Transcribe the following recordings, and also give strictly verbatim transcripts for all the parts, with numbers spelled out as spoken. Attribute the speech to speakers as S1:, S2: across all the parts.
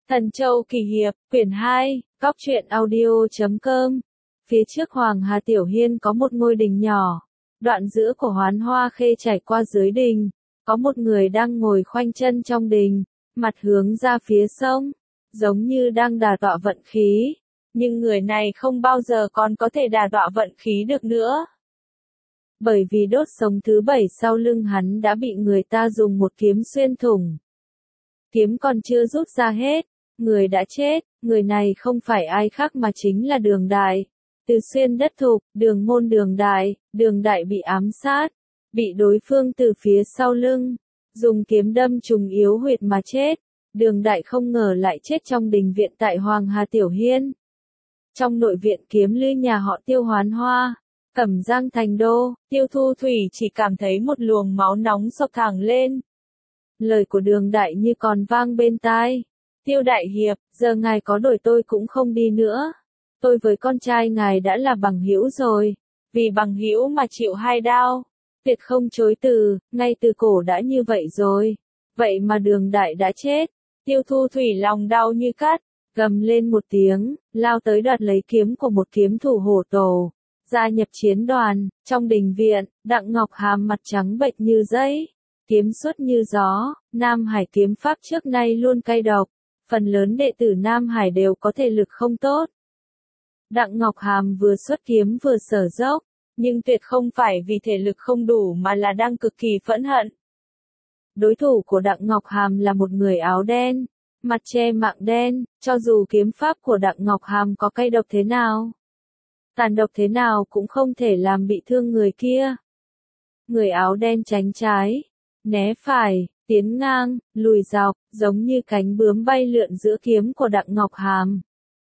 S1: Thần Châu Kỳ Hiệp, quyển hai, góc truyện audio chấm com. Phía trước Hoàng Hà Tiểu Hiên có một ngôi đình nhỏ. Đoạn giữa của Hoán Hoa Khê trải qua dưới đình. Có một người đang ngồi khoanh chân trong đình, mặt hướng ra phía sông, giống như đang đả tọa vận khí. Nhưng người này không bao giờ còn có thể đả tọa vận khí được nữa. Bởi vì đốt sống thứ bảy sau lưng hắn đã bị người ta dùng một kiếm xuyên thủng. Kiếm còn chưa rút ra hết, người đã chết, người này không phải ai khác mà chính là Đường Đại. Từ xuyên đất thục, Đường môn Đường Đại, Đường Đại bị ám sát, bị đối phương từ phía sau lưng, dùng kiếm đâm trùng yếu huyệt mà chết. Đường Đại không ngờ lại chết trong đình viện tại Hoàng Hà Tiểu Hiên. Trong nội viện kiếm lư nhà họ Tiêu Hoán Hoa, Cẩm Giang thành đô, Tiêu Thu Thủy chỉ cảm thấy một luồng máu nóng sộc thẳng lên. Lời của Đường Đại như còn vang bên tai. Tiêu đại hiệp, giờ ngài có đổi tôi cũng không đi nữa. Tôi với con trai ngài đã là bằng hữu rồi. Vì bằng hữu mà chịu hai đao. Tuyệt không chối từ, ngay từ cổ đã như vậy rồi. Vậy mà Đường Đại đã chết. Tiêu Thu Thủy lòng đau như cắt, gầm lên một tiếng, lao tới đoạt lấy kiếm của một kiếm thủ hổ tổ. Gia nhập chiến đoàn, trong đình viện, Đặng Ngọc Hàm mặt trắng bệch như giấy. Kiếm xuất như gió, Nam Hải kiếm pháp trước nay luôn cay độc. Phần lớn đệ tử Nam Hải đều có thể lực không tốt. Đặng Ngọc Hàm vừa xuất kiếm vừa sở dốc, nhưng tuyệt không phải vì thể lực không đủ mà là đang cực kỳ phẫn hận. Đối thủ của Đặng Ngọc Hàm là một người áo đen, mặt che mạng đen, cho dù kiếm pháp của Đặng Ngọc Hàm có cay độc thế nào, tàn độc thế nào cũng không thể làm bị thương người kia. Người áo đen tránh trái, né phải, tiến ngang, lùi dọc, giống như cánh bướm bay lượn giữa kiếm của Đặng Ngọc Hàm.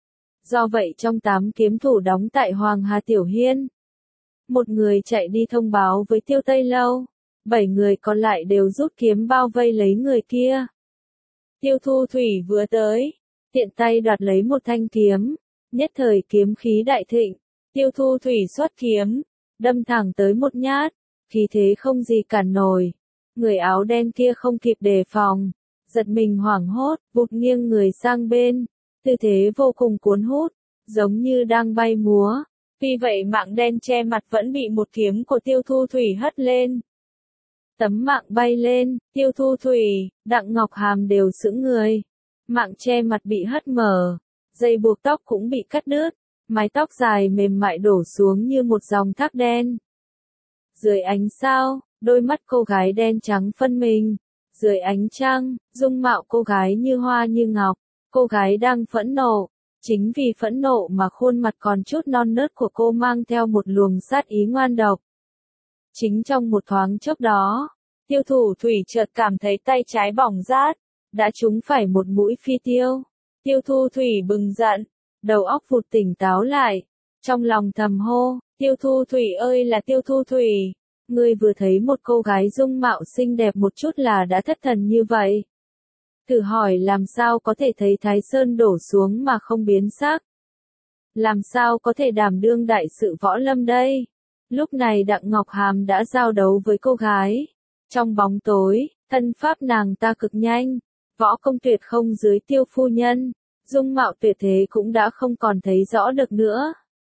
S1: Do vậy trong tám kiếm thủ đóng tại Hoàng Hà Tiểu Hiên, một người chạy đi thông báo với Tiêu Tây Lâu, bảy người còn lại đều rút kiếm bao vây lấy người kia. Tiêu Thu Thủy vừa tới, tiện tay đoạt lấy một thanh kiếm, nhất thời kiếm khí đại thịnh. Tiêu Thu Thủy xuất kiếm, đâm thẳng tới một nhát, khí thế không gì cản nổi. Người áo đen kia không kịp đề phòng, giật mình hoảng hốt, vụt nghiêng người sang bên, tư thế vô cùng cuốn hút, giống như đang bay múa. Vì vậy mạng đen che mặt vẫn bị một kiếm của Tiêu Thu Thủy hất lên. Tấm mạng bay lên, Tiêu Thu Thủy, Đặng Ngọc Hàm đều sững người. Mạng che mặt bị hất mở, dây buộc tóc cũng bị cắt đứt, mái tóc dài mềm mại đổ xuống như một dòng thác đen. Dưới ánh sao, đôi mắt cô gái đen trắng phân mình. Dưới ánh trăng, dung mạo cô gái như hoa như ngọc. Cô gái đang phẫn nộ. Chính vì phẫn nộ mà khuôn mặt còn chút non nớt của cô mang theo một luồng sát ý ngoan độc. Chính trong một thoáng chốc đó, Tiêu Thủ Thủy chợt cảm thấy tay trái bỏng rát, đã trúng phải một mũi phi tiêu. Tiêu Thu Thủy bừng giận, đầu óc vụt tỉnh táo lại, trong lòng thầm hô, Tiêu Thu Thủy ơi là Tiêu Thu Thủy, ngươi vừa thấy một cô gái dung mạo xinh đẹp một chút là đã thất thần như vậy. Thử hỏi làm sao có thể thấy Thái Sơn đổ xuống mà không biến sắc? Làm sao có thể đảm đương đại sự võ lâm đây? Lúc này Đặng Ngọc Hàm đã giao đấu với cô gái. Trong bóng tối, thân pháp nàng ta cực nhanh, võ công tuyệt không dưới Tiêu phu nhân, dung mạo tuyệt thế cũng đã không còn thấy rõ được nữa.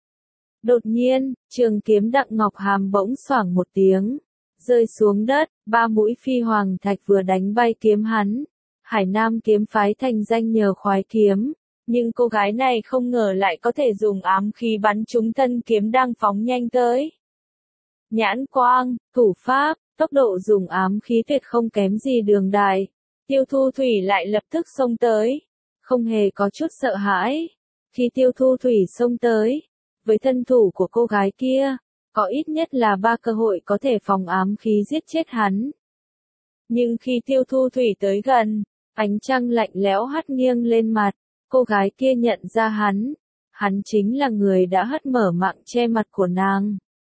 S1: Đột nhiên, trường kiếm Đặng Ngọc Hàm bỗng xoảng một tiếng, rơi xuống đất, ba mũi phi hoàng thạch vừa đánh bay kiếm hắn. Hải Nam kiếm phái thành danh nhờ khoái kiếm, nhưng cô gái này không ngờ lại có thể dùng ám khí bắn trúng thân kiếm đang phóng nhanh tới. Nhãn quang, thủ pháp, tốc độ dùng ám khí tuyệt không kém gì Đường Đại. Tiêu Thu Thủy lại lập tức xông tới, không hề có chút sợ hãi. Khi Tiêu Thu Thủy xông tới, với thân thủ của cô gái kia, có ít nhất là ba cơ hội có thể phòng ám khí giết chết hắn. Nhưng khi Tiêu Thu Thủy tới gần, ánh trăng lạnh lẽo hắt nghiêng lên mặt, cô gái kia nhận ra hắn. Hắn chính là người đã hất mở mạng che mặt của nàng.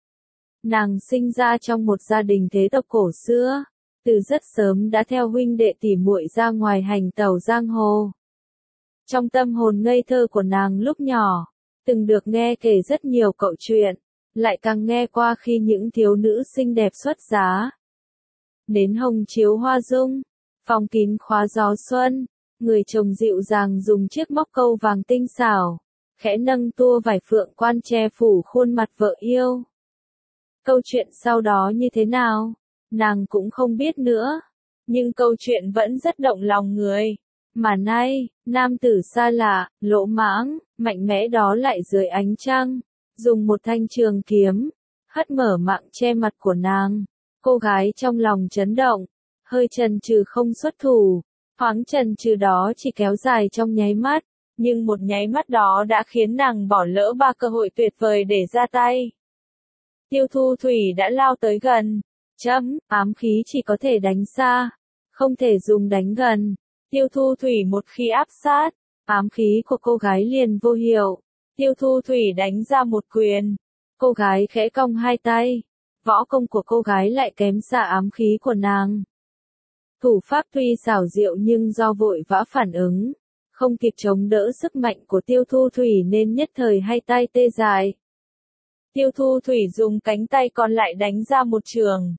S1: Nàng sinh ra trong một gia đình thế tộc cổ xưa, từ rất sớm đã theo huynh đệ tỉ muội ra ngoài hành tẩu giang hồ. Trong tâm hồn ngây thơ của nàng lúc nhỏ, từng được nghe kể rất nhiều câu chuyện, lại càng nghe qua khi những thiếu nữ xinh đẹp xuất giá. Nến hồng chiếu hoa dung, phòng kín khóa gió xuân, Người chồng dịu dàng dùng chiếc móc câu vàng tinh xảo, khẽ nâng tua vải phượng quan che phủ khuôn mặt vợ yêu. Câu chuyện sau đó như thế nào, nàng cũng không biết nữa, nhưng câu chuyện vẫn rất động lòng người. Mà nay, nam tử xa lạ, lỗ mãng, mạnh mẽ đó lại dưới ánh trăng, dùng một thanh trường kiếm, hất mở mạng che mặt của nàng. Cô gái trong lòng chấn động, hơi chần chừ không xuất thủ, thoáng chần chừ đó chỉ kéo dài trong nháy mắt, nhưng một nháy mắt đó đã khiến nàng bỏ lỡ ba cơ hội tuyệt vời để ra tay. Tiêu Thu Thủy đã lao tới gần, chấm, ám khí chỉ có thể đánh xa, không thể dùng đánh gần. Tiêu Thu Thủy một khi áp sát, ám khí của cô gái liền vô hiệu. Tiêu Thu Thủy đánh ra một quyền, cô gái khẽ cong hai tay, võ công của cô gái lại kém xa ám khí của nàng. Thủ pháp tuy xảo diệu nhưng do vội vã phản ứng, không kịp chống đỡ sức mạnh của Tiêu Thu Thủy nên nhất thời hai tay tê dại. Tiêu Thu Thủy dùng cánh tay còn lại đánh ra một chưởng.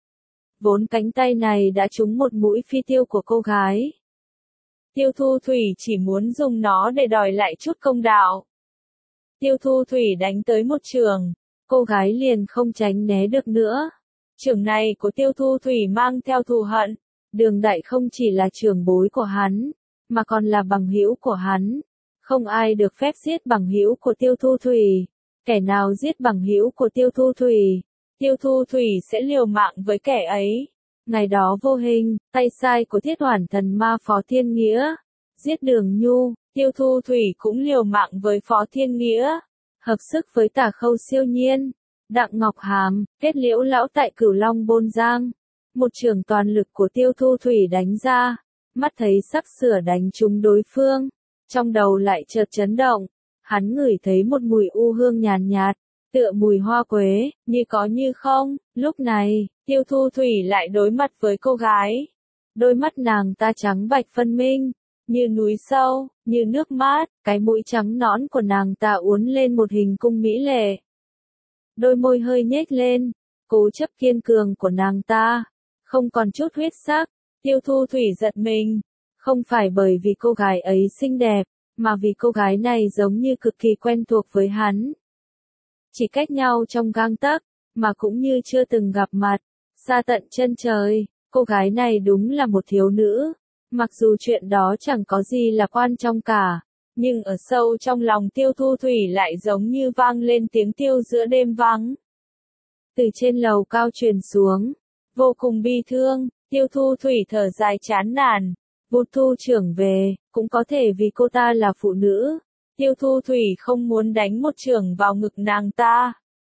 S1: Vốn cánh tay này đã trúng một mũi phi tiêu của cô gái. Tiêu Thu Thủy chỉ muốn dùng nó để đòi lại chút công đạo. Tiêu Thu Thủy đánh tới một chưởng, cô gái liền không tránh né được nữa. Chưởng này của Tiêu Thu Thủy mang theo thù hận. Đường Đại không chỉ là trưởng bối của hắn, mà còn là bằng hữu của hắn. Không ai được phép giết bằng hữu của Tiêu Thu Thủy. Kẻ nào giết bằng hữu của Tiêu Thu Thủy, Tiêu Thu Thủy sẽ liều mạng với kẻ ấy. Ngày đó vô hình, tay sai của Thiết Hoàn Thần Ma Phó Thiên Nghĩa, giết Đường Nhu, Tiêu Thu Thủy cũng liều mạng với Phó Thiên Nghĩa, hợp sức với Tả Khâu Siêu Nhiên, Đặng Ngọc Hàm, kết liễu lão tại Cửu Long Bôn Giang. Một trường toàn lực của Tiêu Thu Thủy đánh ra, mắt thấy sắp sửa đánh trúng đối phương, trong đầu lại chợt chấn động, hắn ngửi thấy một mùi u hương nhàn nhạt, tựa mùi hoa quế, như có như không. Lúc này, Tiêu Thu Thủy lại đối mặt với cô gái. Đôi mắt nàng ta trắng bạch phân minh, như núi sâu, như nước mát, cái mũi trắng nõn của nàng ta uốn lên một hình cung mỹ lệ. Đôi môi hơi nhếch lên, cố chấp kiên cường của nàng ta, không còn chút huyết sắc. Tiêu Thu Thủy giật mình, không phải bởi vì cô gái ấy xinh đẹp, mà vì cô gái này giống như cực kỳ quen thuộc với hắn. Chỉ cách nhau trong gang tấc, mà cũng như chưa từng gặp mặt, xa tận chân trời, cô gái này đúng là một thiếu nữ. Mặc dù chuyện đó chẳng có gì là quan trọng cả, nhưng ở sâu trong lòng Tiêu Thu Thủy lại giống như vang lên tiếng tiêu giữa đêm vắng. Từ trên lầu cao truyền xuống, vô cùng bi thương, Tiêu Thu Thủy thở dài chán nản, vụt thu trưởng về, cũng có thể vì cô ta là phụ nữ. Tiêu Thu Thủy không muốn đánh một chưởng vào ngực nàng ta.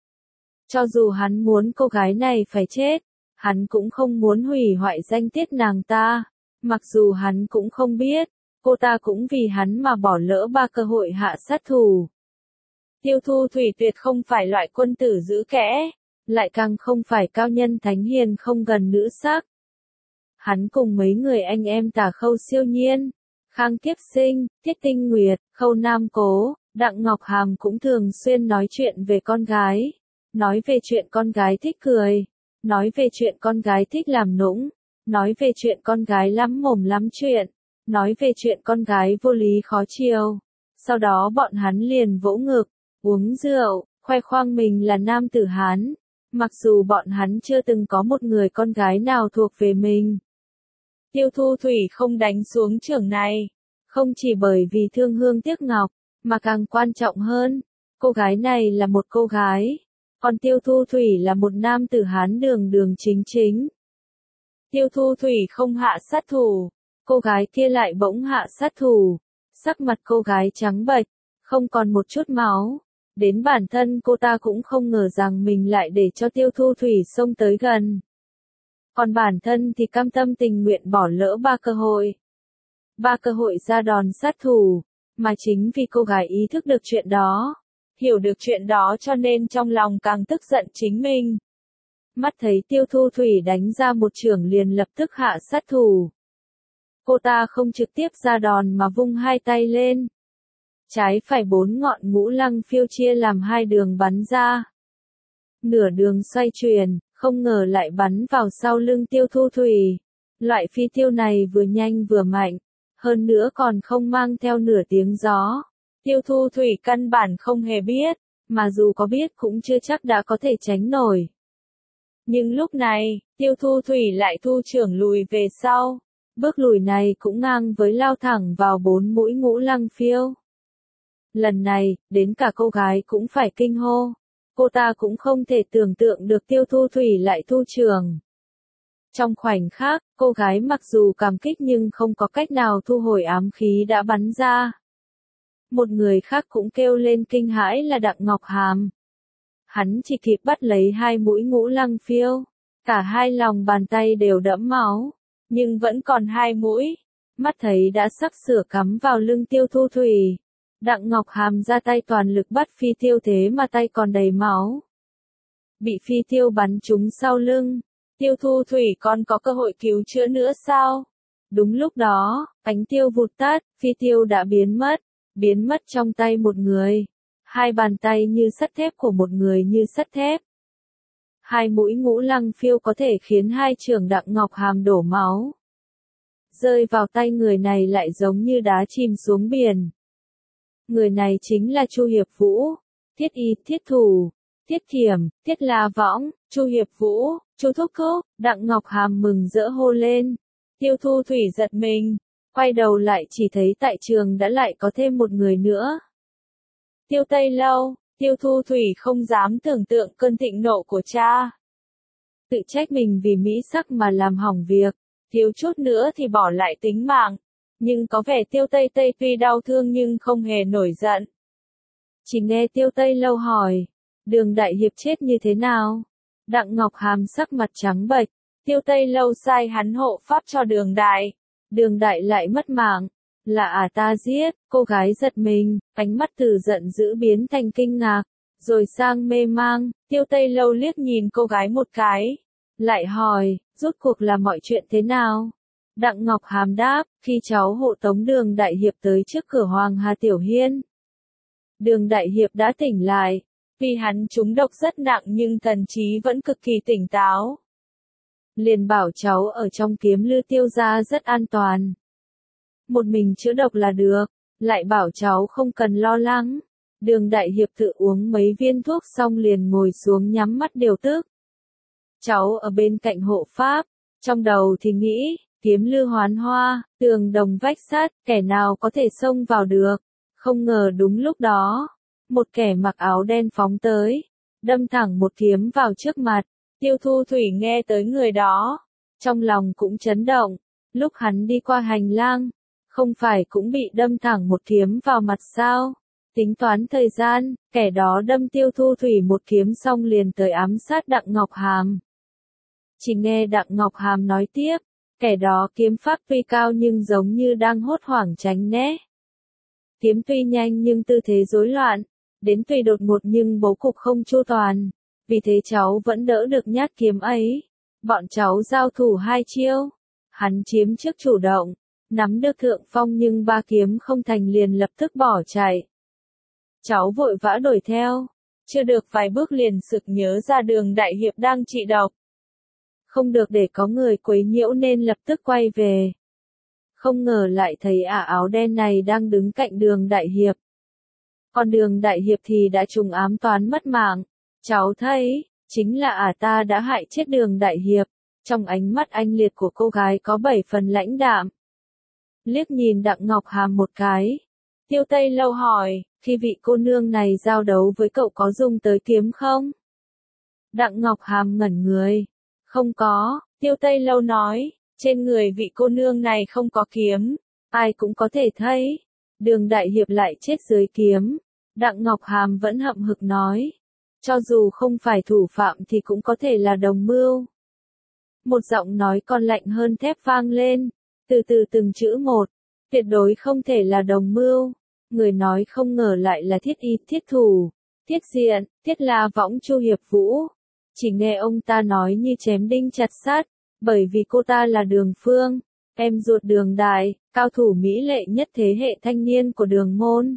S1: Cho dù hắn muốn cô gái này phải chết, hắn cũng không muốn hủy hoại danh tiết nàng ta. Mặc dù hắn cũng không biết, cô ta cũng vì hắn mà bỏ lỡ ba cơ hội hạ sát thủ. Tiêu Thu Thủy tuyệt không phải loại quân tử giữ kẽ, lại càng không phải cao nhân thánh hiền không gần nữ sắc. Hắn cùng mấy người anh em Tả Khâu Siêu Nhiên, Khang Kiếp Sinh, Tiết Tinh Nguyệt, Khâu Nam Cố, Đặng Ngọc Hàm cũng thường xuyên nói chuyện về con gái. Nói về chuyện con gái thích cười, nói về chuyện con gái thích làm nũng, nói về chuyện con gái lắm mồm lắm chuyện, nói về chuyện con gái vô lý khó chiều. Sau đó bọn hắn liền vỗ ngực, uống rượu, khoe khoang mình là nam tử Hán. Mặc dù bọn hắn chưa từng có một người con gái nào thuộc về mình. Tiêu Thu Thủy không đánh xuống chưởng này, không chỉ bởi vì thương hương tiếc ngọc, mà càng quan trọng hơn, cô gái này là một cô gái, còn Tiêu Thu Thủy là một nam tử Hán đường đường chính chính. Tiêu Thu Thủy không hạ sát thủ, cô gái kia lại bỗng hạ sát thủ, sắc mặt cô gái trắng bệch, không còn một chút máu. Đến bản thân cô ta cũng không ngờ rằng mình lại để cho Tiêu Thu Thủy xông tới gần. Còn bản thân thì cam tâm tình nguyện bỏ lỡ ba cơ hội. Ba cơ hội ra đòn sát thủ, mà chính vì cô gái ý thức được chuyện đó, hiểu được chuyện đó cho nên trong lòng càng tức giận chính mình. Mắt thấy Tiêu Thu Thủy đánh ra một chưởng liền lập tức hạ sát thủ. Cô ta không trực tiếp ra đòn mà vung hai tay lên. Trái phải bốn ngọn ngũ lăng phiêu chia làm hai đường bắn ra. Nửa đường xoay chuyển, không ngờ lại bắn vào sau lưng Tiêu Thu Thủy. Loại phi tiêu này vừa nhanh vừa mạnh, hơn nữa còn không mang theo nửa tiếng gió. Tiêu Thu Thủy căn bản không hề biết, mà dù có biết cũng chưa chắc đã có thể tránh nổi. Nhưng lúc này, Tiêu Thu Thủy lại thu trưởng lùi về sau. Bước lùi này cũng ngang với lao thẳng vào bốn mũi Ngũ Lăng Phiêu. Lần này, đến cả cô gái cũng phải kinh hô. Cô ta cũng không thể tưởng tượng được Tiêu Thu Thủy lại thu trưởng. Trong khoảnh khắc, cô gái mặc dù cảm kích nhưng không có cách nào thu hồi ám khí đã bắn ra. Một người khác cũng kêu lên kinh hãi là Đặng Ngọc Hàm. Hắn chỉ kịp bắt lấy hai mũi Ngũ Lăng Phiêu. Cả hai lòng bàn tay đều đẫm máu, nhưng vẫn còn hai mũi. Mắt thấy đã sắp sửa cắm vào lưng Tiêu Thu Thủy. Đặng Ngọc Hàm ra tay toàn lực bắt phi tiêu thế mà tay còn đầy máu. Bị phi tiêu bắn trúng sau lưng. Tiêu Thu Thủy còn có cơ hội cứu chữa nữa sao? Đúng lúc đó, ánh tiêu vụt tắt, phi tiêu đã biến mất. Biến mất trong tay một người. Hai bàn tay như sắt thép của một người như sắt thép. Hai mũi Ngũ Lăng Phiêu có thể khiến hai trưởng Đặng Ngọc Hàm đổ máu. Rơi vào tay người này lại giống như đá chìm xuống biển. Người này chính là Chu Hiệp Vũ, Thiết Y, Thiết Thủ, Thiết Thiểm, Thiết La Võng, Chu Hiệp Vũ, Chu Thúc Thúc. Đặng Ngọc Hàm mừng rỡ hô lên. Tiêu Thu Thủy giật mình, quay đầu lại chỉ thấy tại trường đã lại có thêm một người nữa. Tiêu Tây Lâu. Tiêu Thu Thủy không dám tưởng tượng cơn thịnh nộ của cha. Tự trách mình vì mỹ sắc mà làm hỏng việc, thiếu chút nữa thì bỏ lại tính mạng. Nhưng có vẻ Tiêu Tây Tây tuy đau thương nhưng không hề nổi giận. Chỉ nghe Tiêu Tây Lâu hỏi, Đường Đại Hiệp chết như thế nào? Đặng Ngọc Hàm sắc mặt trắng bệch. Tiêu Tây Lâu sai hắn hộ pháp cho Đường Đại. Đường Đại lại mất mạng. Là à ta giết, cô gái giật mình, ánh mắt từ giận dữ biến thành kinh ngạc, rồi sang mê mang. Tiêu Tây Lâu liếc nhìn cô gái một cái, lại hỏi, rốt cuộc là mọi chuyện thế nào? Đặng Ngọc Hàm đáp, khi cháu hộ tống Đường Đại Hiệp tới trước cửa Hoàng Hà Tiểu Hiên. Đường Đại Hiệp đã tỉnh lại, vì hắn trúng độc rất nặng nhưng thần trí vẫn cực kỳ tỉnh táo. Liền bảo cháu ở trong Kiếm Lư Tiêu gia rất an toàn. Một mình chữa độc là được, lại bảo cháu không cần lo lắng. Đường Đại Hiệp tự uống mấy viên thuốc xong liền ngồi xuống nhắm mắt điều tức. Cháu ở bên cạnh hộ pháp, trong đầu thì nghĩ, Kiếm Lư Hoán Hoa, tường đồng vách sắt, kẻ nào có thể xông vào được. Không ngờ đúng lúc đó, một kẻ mặc áo đen phóng tới, đâm thẳng một kiếm vào trước mặt. Tiêu Thu Thủy nghe tới người đó, trong lòng cũng chấn động. Lúc hắn đi qua hành lang, không phải cũng bị đâm thẳng một kiếm vào mặt sao? Tính toán thời gian, kẻ đó đâm Tiêu Thu Thủy một kiếm xong liền tới ám sát Đặng Ngọc Hàm. Chỉ nghe Đặng Ngọc Hàm nói tiếp, kẻ đó kiếm pháp tuy cao nhưng giống như đang hốt hoảng tránh né. Kiếm tuy nhanh nhưng tư thế rối loạn, đến tuy đột ngột nhưng bố cục không chu toàn, vì thế cháu vẫn đỡ được nhát kiếm ấy. Bọn cháu giao thủ hai chiêu, hắn chiếm trước chủ động, nắm được thượng phong nhưng ba kiếm không thành liền lập tức bỏ chạy. Cháu vội vã đuổi theo, chưa được vài bước liền sực nhớ ra Đường Đại Hiệp đang trị độc. Không được để có người quấy nhiễu nên lập tức quay về. Không ngờ lại thấy ả áo đen này đang đứng cạnh Đường Đại Hiệp. Còn Đường Đại Hiệp thì đã trùng ám toán mất mạng. Cháu thấy, chính là ả ta đã hại chết Đường Đại Hiệp. Trong ánh mắt anh liệt của cô gái có bảy phần lãnh đạm. Liếc nhìn Đặng Ngọc Hàm một cái. Tiêu Tây Lâu hỏi, khi vị cô nương này giao đấu với cậu có dùng tới kiếm không? Đặng Ngọc Hàm ngẩn người. Không có, Tiêu Tây Lâu nói, trên người vị cô nương này không có kiếm, ai cũng có thể thấy. Đường Đại Hiệp lại chết dưới kiếm. Đặng Ngọc Hàm vẫn hậm hực nói, cho dù không phải thủ phạm thì cũng có thể là đồng mưu. Một giọng nói còn lạnh hơn thép vang lên, từ từ từng chữ một, tuyệt đối không thể là đồng mưu. Người nói không ngờ lại là Thiết Y, Thiết Thủ, Thiết Diện, Thiết La Võng, Chu Hiệp Vũ. Chỉ nghe ông ta nói như chém đinh chặt sắt, bởi vì cô ta là Đường Phương, em ruột Đường Đại, cao thủ mỹ lệ nhất thế hệ thanh niên của Đường môn.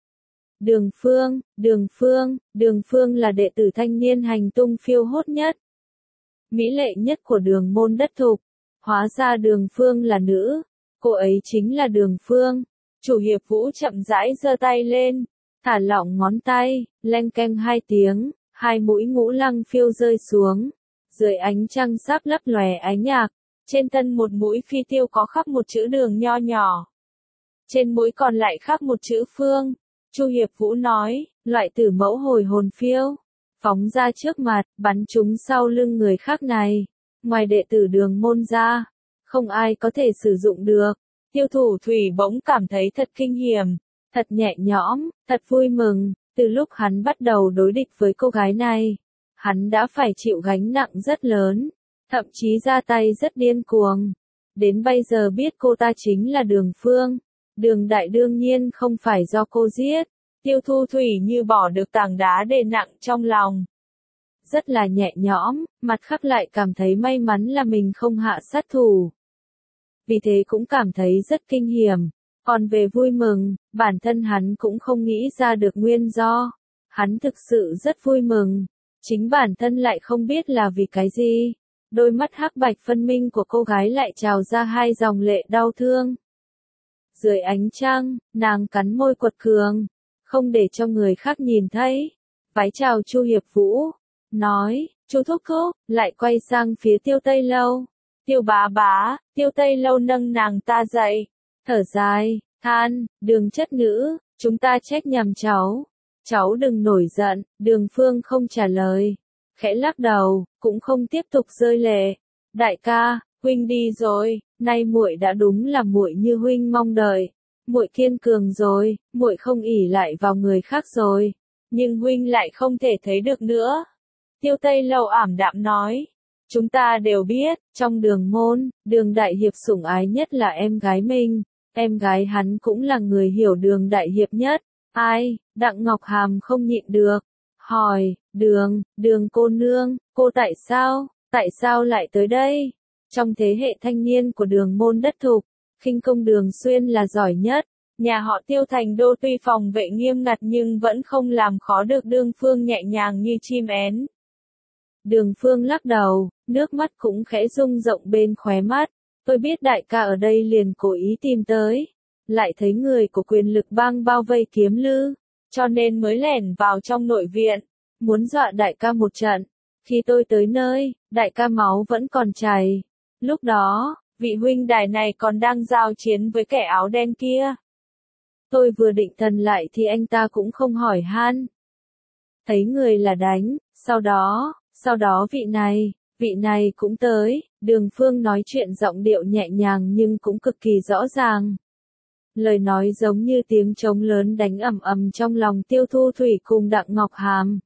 S1: Đường Phương, Đường Phương, Đường Phương là đệ tử thanh niên hành tung phiêu hốt nhất, mỹ lệ nhất của Đường môn đất thục. Hóa ra Đường Phương là nữ, cô ấy chính là Đường Phương. Chủ Hiệp Vũ chậm rãi giơ tay lên, thả lỏng ngón tay, leng keng hai tiếng, hai mũi ngũ lăng phiêu rơi xuống. Dưới ánh trăng sáp lấp lòe ánh nhạc, trên thân một mũi phi tiêu có khắc một chữ Đường nho nhỏ. Trên mũi còn lại khắc một chữ Phương. Chu Hiệp Vũ nói, loại tử mẫu hồi hồn phiêu, phóng ra trước mặt, bắn trúng sau lưng người khác này. Ngoài đệ tử Đường môn ra, không ai có thể sử dụng được. Tiêu Thủ Thủy bỗng cảm thấy thật kinh hiểm, thật nhẹ nhõm, thật vui mừng. Từ lúc hắn bắt đầu đối địch với cô gái này, hắn đã phải chịu gánh nặng rất lớn, thậm chí ra tay rất điên cuồng. Đến bây giờ biết cô ta chính là Đường Phương. Đường Đại đương nhiên không phải do cô giết. Tiêu Thu Thủy như bỏ được tảng đá đè nặng trong lòng. Rất là nhẹ nhõm, mặt khác lại cảm thấy may mắn là mình không hạ sát thủ. Vì thế cũng cảm thấy rất kinh hiểm. Còn về vui mừng, bản thân hắn cũng không nghĩ ra được nguyên do. Hắn thực sự rất vui mừng. Chính bản thân lại không biết là vì cái gì. Đôi mắt hắc bạch phân minh của cô gái lại trào ra hai dòng lệ đau thương. Dưới ánh trăng, nàng cắn môi quật cường, không để cho người khác nhìn thấy. Vái chào Chu Hiệp Vũ, nói, Chu Thúc Thúc, lại quay sang phía Tiêu Tây Lâu. Tiêu bá bá, Tiêu Tây Lâu nâng nàng ta dậy, thở dài, than, Đường chất nữ, chúng ta trách nhầm cháu. Cháu đừng nổi giận. Đường Phương không trả lời, khẽ lắc đầu, cũng không tiếp tục rơi lệ. Đại ca, huynh đi rồi, nay muội đã đúng là muội như huynh mong đợi. Muội kiên cường rồi, muội không ỷ lại vào người khác rồi, nhưng huynh lại không thể thấy được nữa. Tiêu Tây Lâu ảm đạm nói, chúng ta đều biết, trong Đường môn, Đường Đại Hiệp sủng ái nhất là em gái mình, em gái hắn cũng là người hiểu Đường Đại Hiệp nhất. Ai? Đặng Ngọc Hàm không nhịn được, hỏi, Đường, Đường cô nương, cô tại sao, tại sao lại tới đây? Trong thế hệ thanh niên của Đường môn đất thục, khinh công Đường Xuyên là giỏi nhất. Nhà họ Tiêu thành đô tuy phòng vệ nghiêm ngặt nhưng vẫn không làm khó được Đường Phương nhẹ nhàng như chim én. Đường Phương lắc đầu, nước mắt cũng khẽ rung rộng bên khóe mắt. Tôi biết đại ca ở đây liền cố ý tìm tới. Lại thấy người của quyền lực bang bao vây Kiếm Lư, cho nên mới lẻn vào trong nội viện, muốn dọa đại ca một trận. Khi tôi tới nơi, đại ca máu vẫn còn chảy. Lúc đó, vị huynh đài này còn đang giao chiến với kẻ áo đen kia. Tôi vừa định thần lại thì anh ta cũng không hỏi han. Thấy người là đánh, sau đó, sau đó vị này, vị này cũng tới. Đường Phương nói chuyện giọng điệu nhẹ nhàng nhưng cũng cực kỳ rõ ràng. Lời nói giống như tiếng trống lớn đánh ầm ầm trong lòng Tiêu Thu Thủy cùng Đặng Ngọc Hàm.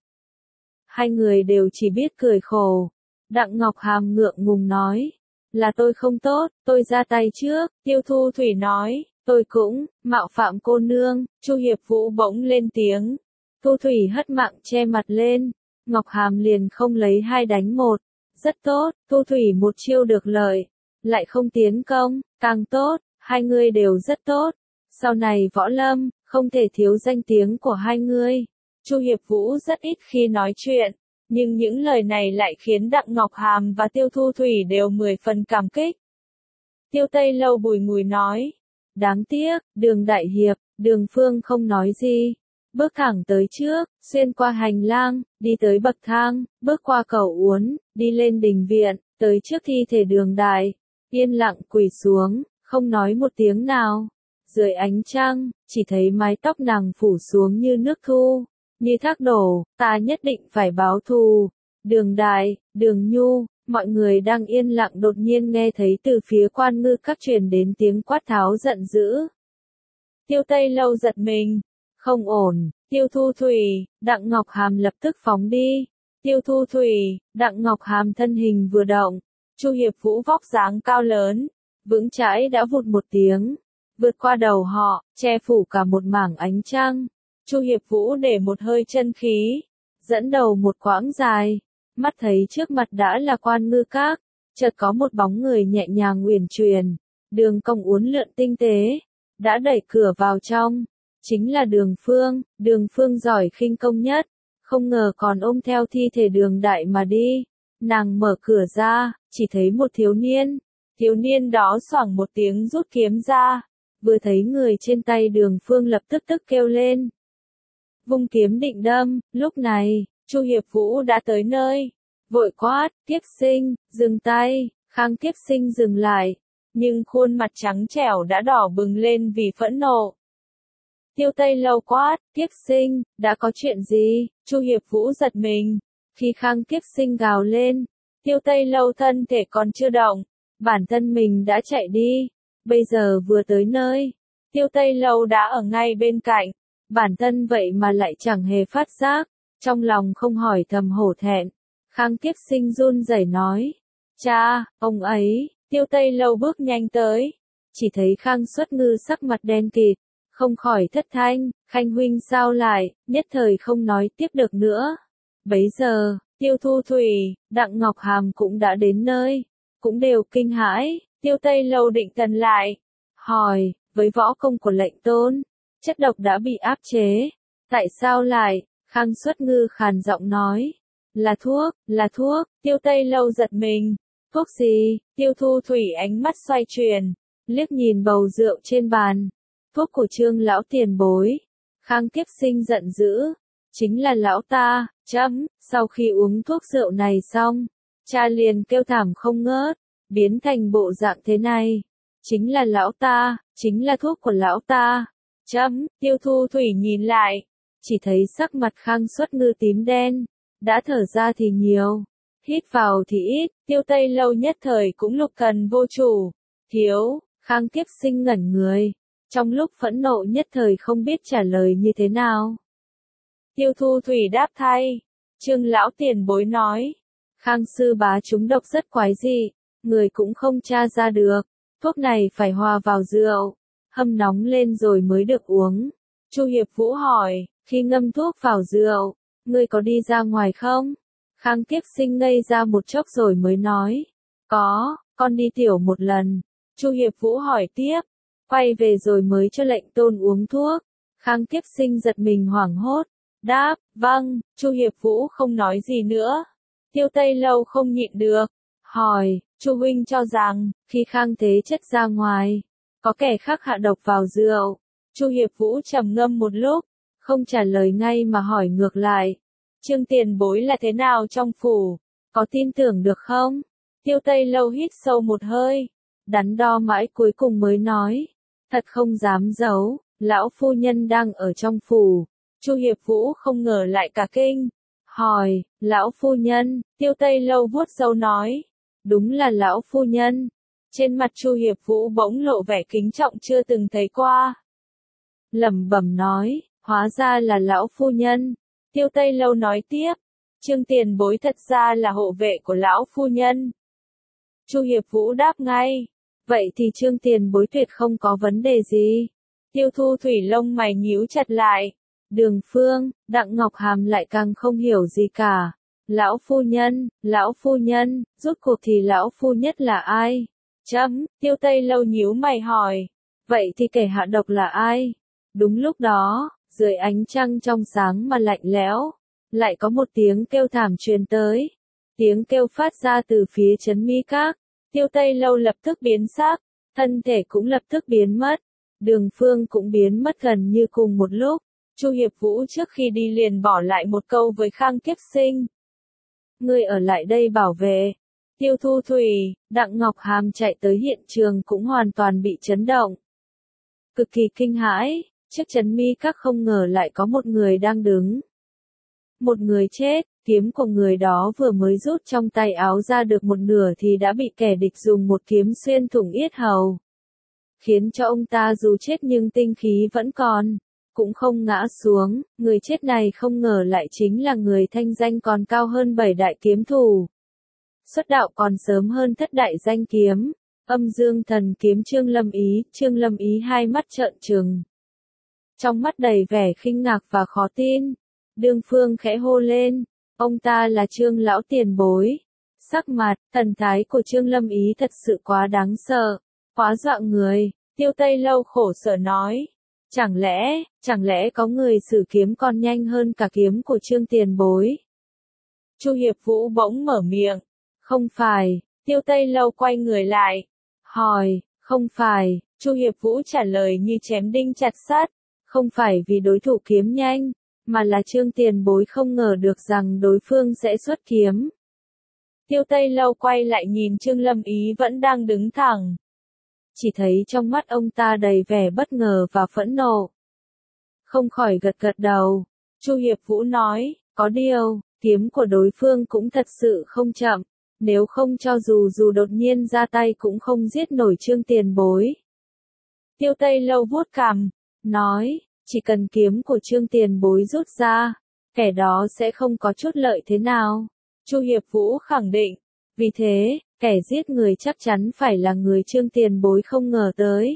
S1: Hai người đều chỉ biết cười khổ. Đặng Ngọc Hàm ngượng ngùng nói, là tôi không tốt, tôi ra tay trước. Tiêu Thu Thủy nói, tôi cũng, mạo phạm cô nương. Chu Hiệp Vũ bỗng lên tiếng. Thu Thủy hất mạng che mặt lên. Ngọc Hàm liền không lấy hai đánh một. Rất tốt, Thu Thủy một chiêu được lợi. Lại không tiến công, càng tốt, hai người đều rất tốt. Sau này võ lâm, không thể thiếu danh tiếng của hai người. Chu Hiệp Vũ rất ít khi nói chuyện, nhưng những lời này lại khiến Đặng Ngọc Hàm và Tiêu Thu Thủy đều mười phần cảm kích. Tiêu Tây Lâu bùi ngùi nói, đáng tiếc, Đường Đại Hiệp. Đường Phương không nói gì, bước thẳng tới trước, xuyên qua hành lang, đi tới bậc thang, bước qua cầu uốn, đi lên đình viện, tới trước thi thể Đường Đại, yên lặng quỳ xuống, không nói một tiếng nào. Dưới ánh trăng, chỉ thấy mái tóc nàng phủ xuống như nước thu, như thác đổ. Ta nhất định phải báo thù. Đường Đại, Đường Nhu, mọi người đang yên lặng đột nhiên nghe thấy từ phía Quan Ngư Các truyền đến tiếng quát tháo giận dữ. Tiêu Tây Lâu giật mình, không ổn. Tiêu Thu Thủy, Đặng Ngọc Hàm lập tức phóng đi. Tiêu Thu Thủy, Đặng Ngọc Hàm thân hình vừa động, Chu Hiệp Vũ vóc dáng cao lớn, vững chãi đã vụt một tiếng, vượt qua đầu họ, che phủ cả một mảng ánh trăng. Chu Hiệp Vũ để một hơi chân khí, dẫn đầu một quãng dài, mắt thấy trước mặt đã là Quan Ngư Các, chợt có một bóng người nhẹ nhàng uyển chuyển, đường cong uốn lượn tinh tế, đã đẩy cửa vào trong, chính là Đường Phương. Đường Phương giỏi khinh công nhất, không ngờ còn ôm theo thi thể Đường Đại mà đi. Nàng mở cửa ra, chỉ thấy một thiếu niên, Thiếu niên đó xoảng một tiếng rút kiếm ra, vừa thấy người trên tay Đường Phương lập tức tức kêu lên. Vung kiếm định đâm, lúc này, Chu Hiệp Vũ đã tới nơi, vội quát, Kiếp Sinh, dừng tay. Khang Kiếp Sinh dừng lại, nhưng khuôn mặt trắng trẻo đã đỏ bừng lên vì phẫn nộ. Tiêu Tây Lâu quát, Kiếp Sinh, đã có chuyện gì? Chu Hiệp Vũ giật mình. Khi Khang Kiếp Sinh gào lên, Tiêu Tây Lâu thân thể còn chưa động, bản thân mình đã chạy đi, bây giờ vừa tới nơi. Tiêu Tây Lâu đã ở ngay bên cạnh, bản thân vậy mà lại chẳng hề phát giác, trong lòng không hỏi thầm hổ thẹn. Khang Kiếp Sinh run rẩy nói, cha, ông ấy. Tiêu Tây Lâu bước nhanh tới, chỉ thấy Khang Xuất Ngư sắc mặt đen kịt, không khỏi thất thanh, Khanh huynh sao lại, nhất thời không nói tiếp được nữa. Bấy giờ, Tiêu Thu Thủy, Đặng Ngọc Hàm cũng đã đến nơi, cũng đều kinh hãi. Tiêu Tây Lâu định thần lại, hỏi, với võ công của lệnh tôn, chất độc đã bị áp chế, tại sao lại? Khang Xuất Ngư khàn giọng nói, là thuốc, là thuốc. Tiêu Tây Lâu giật mình, thuốc gì? Tiêu Thu Thủy ánh mắt xoay chuyển, liếc nhìn bầu rượu trên bàn, thuốc của Trương lão tiền bối. Khang Kiếp Sinh giận dữ, chính là lão ta. Chấm. Sau khi uống thuốc rượu này xong, cha liền kêu thảm không ngớt, biến thành bộ dạng thế này. Chính là lão ta, chính là thuốc của lão ta. Chấm. Tiêu Thu Thủy nhìn lại, chỉ thấy sắc mặt Khang Xuất Ngư tím đen, đã thở ra thì nhiều, hít vào thì ít. Tiêu Tây Lâu nhất thời cũng lục cần vô chủ. Thiếu. Khang Kiếp Sinh ngẩn người, trong lúc phẫn nộ nhất thời không biết trả lời như thế nào. Tiêu Thu Thủy đáp thay, Trương lão tiền bối nói, Khang sư bá trúng độc rất quái dị, người cũng không tra ra được, thuốc này phải hòa vào rượu, hâm nóng lên rồi mới được uống. Chu Hiệp Vũ hỏi, khi ngâm thuốc vào rượu, ngươi có đi ra ngoài không? Khang Kiếp Sinh ngây ra một chốc rồi mới nói, có, con đi tiểu một lần. Chu Hiệp Vũ hỏi tiếp, quay về rồi mới cho lệnh tôn uống thuốc. Khang Kiếp Sinh giật mình hoảng hốt, đáp, vâng. Chu Hiệp Vũ không nói gì nữa. Tiêu Tây Lâu không nhịn được, hỏi, Chu huynh cho rằng, khi Khang Thế Chất ra ngoài, có kẻ khác hạ độc vào rượu. Chu Hiệp Vũ trầm ngâm một lúc, không trả lời ngay mà hỏi ngược lại, Trương tiền bối là thế nào trong phủ, có tin tưởng được không? Tiêu Tây Lâu hít sâu một hơi, đắn đo mãi cuối cùng mới nói, thật không dám giấu, lão phu nhân đang ở trong phủ. Chu Hiệp Vũ không ngờ lại cả kinh, hỏi, lão phu nhân? Tiêu Tây Lâu vuốt râu nói, đúng là lão phu nhân. Trên mặt Chu Hiệp Vũ bỗng lộ vẻ kính trọng chưa từng thấy qua, lẩm bẩm nói, hóa ra là lão phu nhân. Tiêu Tây Lâu nói tiếp, Trương tiền bối thật ra là hộ vệ của lão phu nhân. Chu Hiệp Vũ đáp ngay, vậy thì Trương tiền bối tuyệt không có vấn đề gì. Tiêu Thu Thủy lông mày nhíu chặt lại, Đường Phương, Đặng Ngọc Hàm lại càng không hiểu gì cả. Lão phu nhân, lão phu nhân, rốt cuộc thì lão phu nhất là ai? Chấm. Tiêu Tây Lâu nhíu mày hỏi, vậy thì kẻ hạ độc là ai? Đúng lúc đó, dưới ánh trăng trong sáng mà lạnh lẽo, lại có một tiếng kêu thảm truyền tới. Tiếng kêu phát ra từ phía Trấn Mi Các. Tiêu Tây Lâu lập tức biến sắc, thân thể cũng lập tức biến mất. Đường Phương cũng biến mất gần như cùng một lúc. Chu Hiệp Vũ trước khi đi liền bỏ lại một câu với Khang Kiếp Sinh, ngươi ở lại đây bảo vệ. Tiêu Thu Thủy, Đặng Ngọc Hàm chạy tới hiện trường cũng hoàn toàn bị chấn động, cực kỳ kinh hãi. Trước Trấn Mi Các không ngờ lại có một người đang đứng. Một người chết, kiếm của người đó vừa mới rút trong tay áo ra được một nửa thì đã bị kẻ địch dùng một kiếm xuyên thủng yết hầu, khiến cho ông ta dù chết nhưng tinh khí vẫn còn, cũng không ngã xuống. Người chết này không ngờ lại chính là người thanh danh còn cao hơn bảy đại kiếm thủ, xuất đạo còn sớm hơn thất đại danh kiếm, Âm Dương Thần Kiếm Trương Lâm Ý. Trương Lâm Ý hai mắt trợn trừng, trong mắt đầy vẻ khinh ngạc và khó tin. Đường Phương khẽ hô lên, ông ta là Trương lão tiền bối. Sắc mặt, thần thái của Trương Lâm Ý thật sự quá đáng sợ, quá dọa người. Tiêu Tây Lâu khổ sở nói, chẳng lẽ, chẳng lẽ có người sử kiếm còn nhanh hơn cả kiếm của Trương tiền bối? Chu Hiệp Vũ bỗng mở miệng, không phải. Tiêu Tây Lâu quay người lại, hỏi, không phải, Chu Hiệp Vũ trả lời như chém đinh chặt sắt, không phải vì đối thủ kiếm nhanh, mà là Trương Tiền Bối không ngờ được rằng đối phương sẽ xuất kiếm. Tiêu Tây Lâu quay lại nhìn Trương Lâm Ý vẫn đang đứng thẳng. Chỉ thấy trong mắt ông ta đầy vẻ bất ngờ và phẫn nộ. Không khỏi gật gật đầu. Chu Hiệp Vũ nói, có điều, kiếm của đối phương cũng thật sự không chậm, nếu không cho dù dù đột nhiên ra tay cũng không giết nổi Trương Tiền Bối. Tiêu Tây Lâu vuốt cằm, nói, chỉ cần kiếm của Trương Tiền Bối rút ra, kẻ đó sẽ không có chút lợi thế nào. Chu Hiệp Vũ khẳng định, vì thế, kẻ giết người chắc chắn phải là người Trương Tiền Bối không ngờ tới.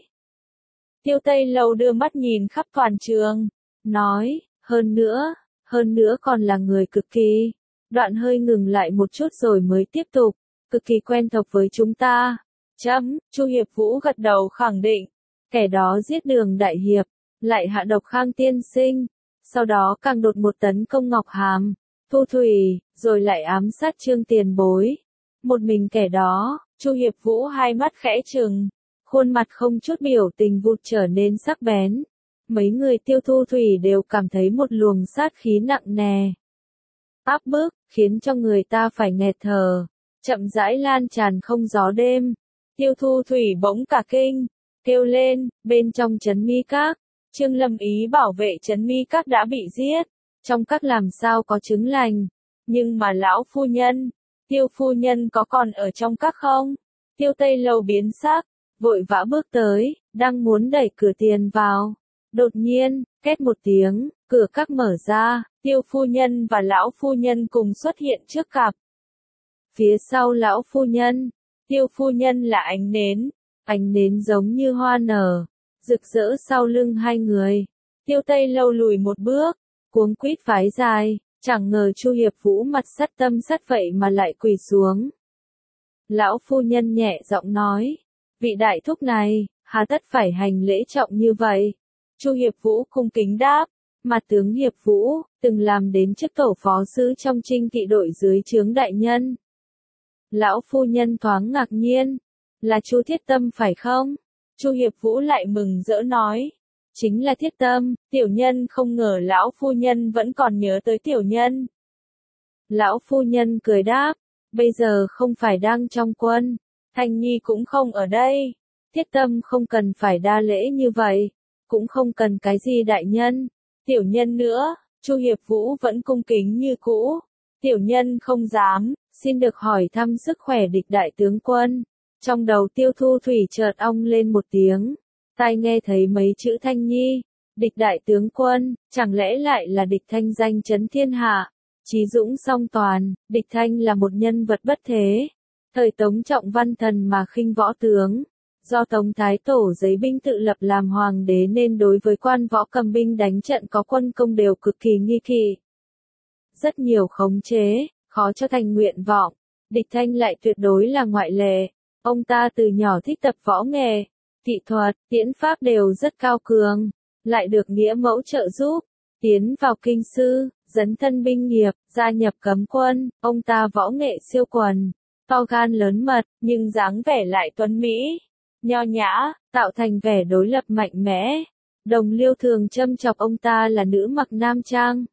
S1: Tiêu Tây Lâu đưa mắt nhìn khắp toàn trường, nói, hơn nữa, hơn nữa còn là người cực kỳ. Đoạn hơi ngừng lại một chút rồi mới tiếp tục, cực kỳ quen thuộc với chúng ta. Chấm, Chu Hiệp Vũ gật đầu khẳng định, kẻ đó giết Đường đại hiệp, lại hạ độc Khang tiên sinh, sau đó càng đột một tấn công Ngọc Hàm, Thu Thủy, rồi lại ám sát Trương Tiền Bối. Một mình kẻ đó, Chu Hiệp Vũ hai mắt khẽ trừng, khuôn mặt không chút biểu tình vụt trở nên sắc bén. Mấy người Tiêu Thu Thủy đều cảm thấy một luồng sát khí nặng nề, áp bức, khiến cho người ta phải nghẹt thở, chậm rãi lan tràn không gió đêm. Tiêu Thu Thủy bỗng cả kinh, kêu lên, bên trong Trấn Mi Các, Trương Lâm Ý bảo vệ Trấn Mi Các đã bị giết, trong các làm sao có chứng lành, nhưng mà lão phu nhân, Tiêu phu nhân có còn ở trong các không? Tiêu Tây Lâu biến sắc, vội vã bước tới, đang muốn đẩy cửa tiền vào. Đột nhiên, két một tiếng, cửa các mở ra, Tiêu phu nhân và lão phu nhân cùng xuất hiện trước cặp. Phía sau lão phu nhân, Tiêu phu nhân là ánh nến, ánh nến giống như hoa nở, rực rỡ sau lưng hai người. Tiêu Tây Lâu lùi một bước, cuống quýt vái dài, chẳng ngờ Chu Hiệp Vũ mặt sắt tâm sắt vậy mà lại quỳ xuống. Lão phu nhân nhẹ giọng nói, vị đại thúc này, hà tất phải hành lễ trọng như vậy? Chu Hiệp Vũ cung kính đáp, mặt tướng Hiệp Vũ, từng làm đến chức tổ phó sứ trong Trinh Kỵ đội dưới trướng đại nhân. Lão phu nhân thoáng ngạc nhiên, là Chu Thiết Tâm phải không? Chu Hiệp Vũ lại mừng rỡ nói, chính là Thiết Tâm, tiểu nhân không ngờ lão phu nhân vẫn còn nhớ tới tiểu nhân. Lão phu nhân cười đáp, bây giờ không phải đang trong quân, Thanh Nhi cũng không ở đây, Thiết Tâm không cần phải đa lễ như vậy, cũng không cần cái gì đại nhân, tiểu nhân nữa. Chu Hiệp Vũ vẫn cung kính như cũ, tiểu nhân không dám, xin được hỏi thăm sức khỏe địch đại tướng quân. Trong đầu Tiêu Thu Thủy chợt ong lên một tiếng, tai nghe thấy mấy chữ Thanh Nhi, địch đại tướng quân, chẳng lẽ lại là địch Thanh danh chấn thiên hạ, trí dũng song toàn. Địch Thanh là một nhân vật bất thế, thời Tống trọng văn thần mà khinh võ tướng, do Tống Thái Tổ giấy binh tự lập làm hoàng đế nên đối với quan võ cầm binh đánh trận có quân công đều cực kỳ nghi kỵ. Rất nhiều khống chế, khó cho thành nguyện vọng, địch Thanh lại tuyệt đối là ngoại lệ. Ông ta từ nhỏ thích tập võ nghệ, kỹ thuật, tiễn pháp đều rất cao cường, lại được nghĩa mẫu trợ giúp, tiến vào kinh sư, dấn thân binh nghiệp, gia nhập cấm quân. Ông ta võ nghệ siêu quần, to gan lớn mật, nhưng dáng vẻ lại tuấn mỹ, nho nhã, tạo thành vẻ đối lập mạnh mẽ. Đồng Liêu thường châm chọc ông ta là nữ mặc nam trang,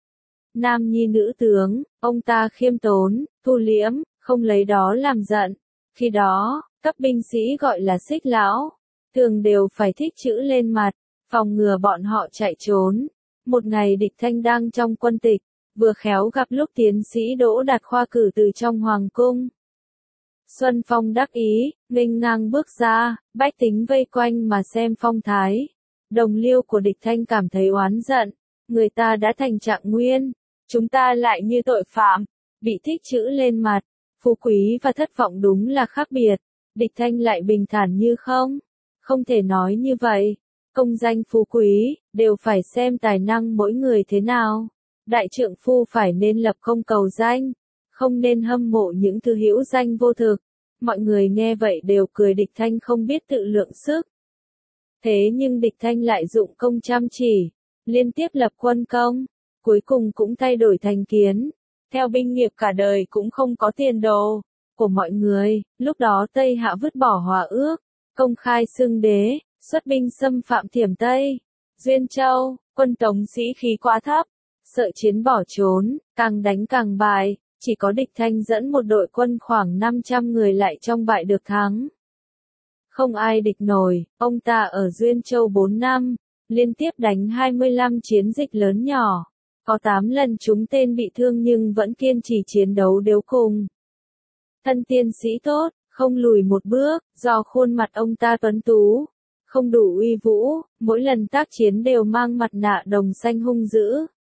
S1: nam nhi nữ tướng. Ông ta khiêm tốn, thu liễm, không lấy đó làm giận. Khi đó, các binh sĩ gọi là xích lão, thường đều phải thích chữ lên mặt, phòng ngừa bọn họ chạy trốn. Một ngày địch Thanh đang trong quân tịch, vừa khéo gặp lúc tiến sĩ Đỗ Đạt khoa cử từ trong hoàng cung. Xuân Phong đắc ý, nghênh ngang bước ra, bách tính vây quanh mà xem phong thái. Đồng liêu của địch Thanh cảm thấy oán giận, người ta đã thành trạng nguyên, chúng ta lại như tội phạm, bị thích chữ lên mặt. Phú quý và thất vọng đúng là khác biệt, địch Thanh lại bình thản như không. Không thể nói như vậy, công danh phú quý, đều phải xem tài năng mỗi người thế nào. Đại trượng phu phải nên lập công cầu danh, không nên hâm mộ những thứ hữu danh vô thực. Mọi người nghe vậy đều cười địch Thanh không biết tự lượng sức. Thế nhưng địch Thanh lại dụng công chăm chỉ, liên tiếp lập quân công, cuối cùng cũng thay đổi thành kiến. Theo binh nghiệp cả đời cũng không có tiền đồ, của mọi người. Lúc đó Tây Hạ vứt bỏ hòa ước, công khai xưng đế, xuất binh xâm phạm Thiểm Tây, Duyên Châu, quân Tống sĩ khí quá thấp, sợ chiến bỏ trốn, càng đánh càng bại, chỉ có Địch Thanh dẫn một đội quân khoảng năm trăm người lại trong bại được thắng. Không ai địch nổi, ông ta ở Duyên Châu bốn năm, liên tiếp đánh hai mươi lăm chiến dịch lớn nhỏ, có tám lần trúng tên bị thương nhưng vẫn kiên trì chiến đấu đến cùng. Thân tiên sĩ tốt, không lùi một bước, do khuôn mặt ông ta tuấn tú, không đủ uy vũ, mỗi lần tác chiến đều mang mặt nạ đồng xanh hung dữ.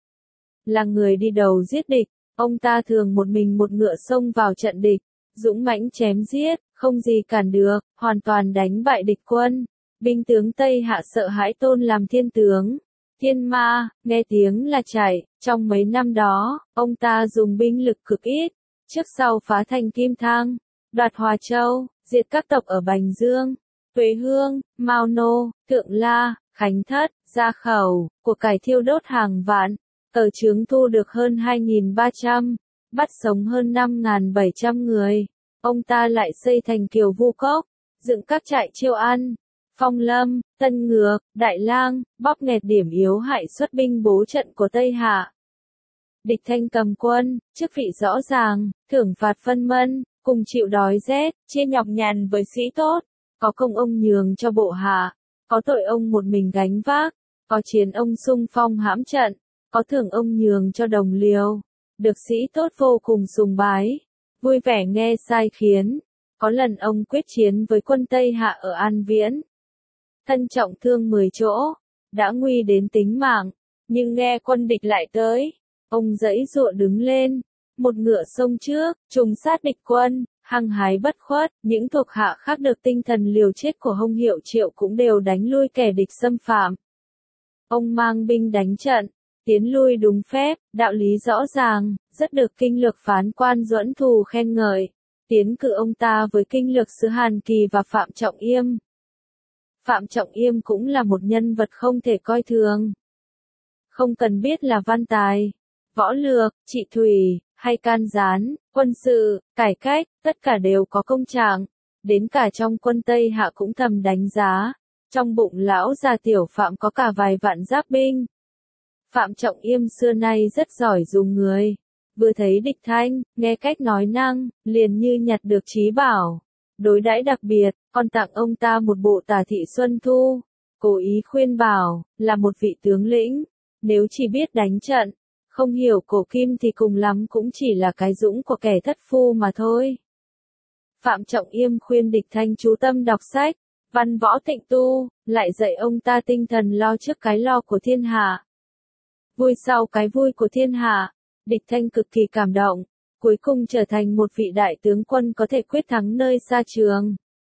S1: Là người đi đầu giết địch, ông ta thường một mình một ngựa xông vào trận địch, dũng mãnh chém giết, không gì cản được, hoàn toàn đánh bại địch quân. Binh tướng Tây Hạ sợ hãi tôn làm thiên tướng. Thiên ma, nghe tiếng là chạy, trong mấy năm đó, ông ta dùng binh lực cực ít, trước sau phá thành Kim Thang, đoạt Hòa Châu, diệt các tộc ở Bành Dương, Tuế Hương, Mao Nô, Thượng La, Khánh Thất, Gia Khẩu, của cải thiêu đốt hàng vạn, tờ chướng thu được hơn hai nghìn ba trăm, bắt sống hơn năm nghìn bảy trăm người. Ông ta lại xây thành Kiều Vu Cốc, dựng các trại chiêu ăn, Phong Lâm, Tân Ngược, Đại Lang, bóp nghẹt điểm yếu hại xuất binh bố trận của Tây Hạ. Địch Thanh cầm quân, chức vị rõ ràng, thưởng phạt phân mân, cùng chịu đói rét, chia nhọc nhằn với sĩ tốt, có công ông nhường cho bộ hạ, có tội ông một mình gánh vác, có chiến ông xung phong hãm trận, có thưởng ông nhường cho đồng liều, được sĩ tốt vô cùng sùng bái, vui vẻ nghe sai khiến. Có lần ông quyết chiến với quân Tây Hạ ở An Viễn, thân trọng thương mười chỗ, đã nguy đến tính mạng, nhưng nghe quân địch lại tới, ông giãy giụa đứng lên, một ngựa xông trước, trùng sát địch quân, hăng hái bất khuất, những thuộc hạ khác được tinh thần liều chết của Hồng Hiệu Triệu cũng đều đánh lui kẻ địch xâm phạm. Ông mang binh đánh trận, tiến lui đúng phép, đạo lý rõ ràng, rất được kinh lược phán quan Duẫn Thù khen ngợi. Tiến cử ông ta với kinh lược sứ Hàn Kỳ và Phạm Trọng Yêm. Phạm Trọng Yêm cũng là một nhân vật không thể coi thường. Không cần biết là văn tài, võ lược, trị thủy, hay can gián, quân sự, cải cách, tất cả đều có công trạng. Đến cả trong quân Tây Hạ cũng thầm đánh giá. Trong bụng lão già Tiểu Phạm có cả vài vạn giáp binh. Phạm Trọng Yêm xưa nay rất giỏi dùng người. Vừa thấy Địch Thanh, nghe cách nói năng, liền như nhặt được trí bảo. Đối đãi đặc biệt, còn tặng ông ta một bộ Tả Thị Xuân Thu. Cố ý khuyên bảo, là một vị tướng lĩnh. Nếu chỉ biết đánh trận, không hiểu cổ kim thì cùng lắm cũng chỉ là cái dũng của kẻ thất phu mà thôi. Phạm Trọng Yêm khuyên Địch Thanh chú tâm đọc sách, văn võ tịnh tu, lại dạy ông ta tinh thần lo trước cái lo của thiên hạ. Vui sau cái vui của thiên hạ. Địch Thanh cực kỳ cảm động, cuối cùng trở thành một vị đại tướng quân có thể quyết thắng nơi xa trường.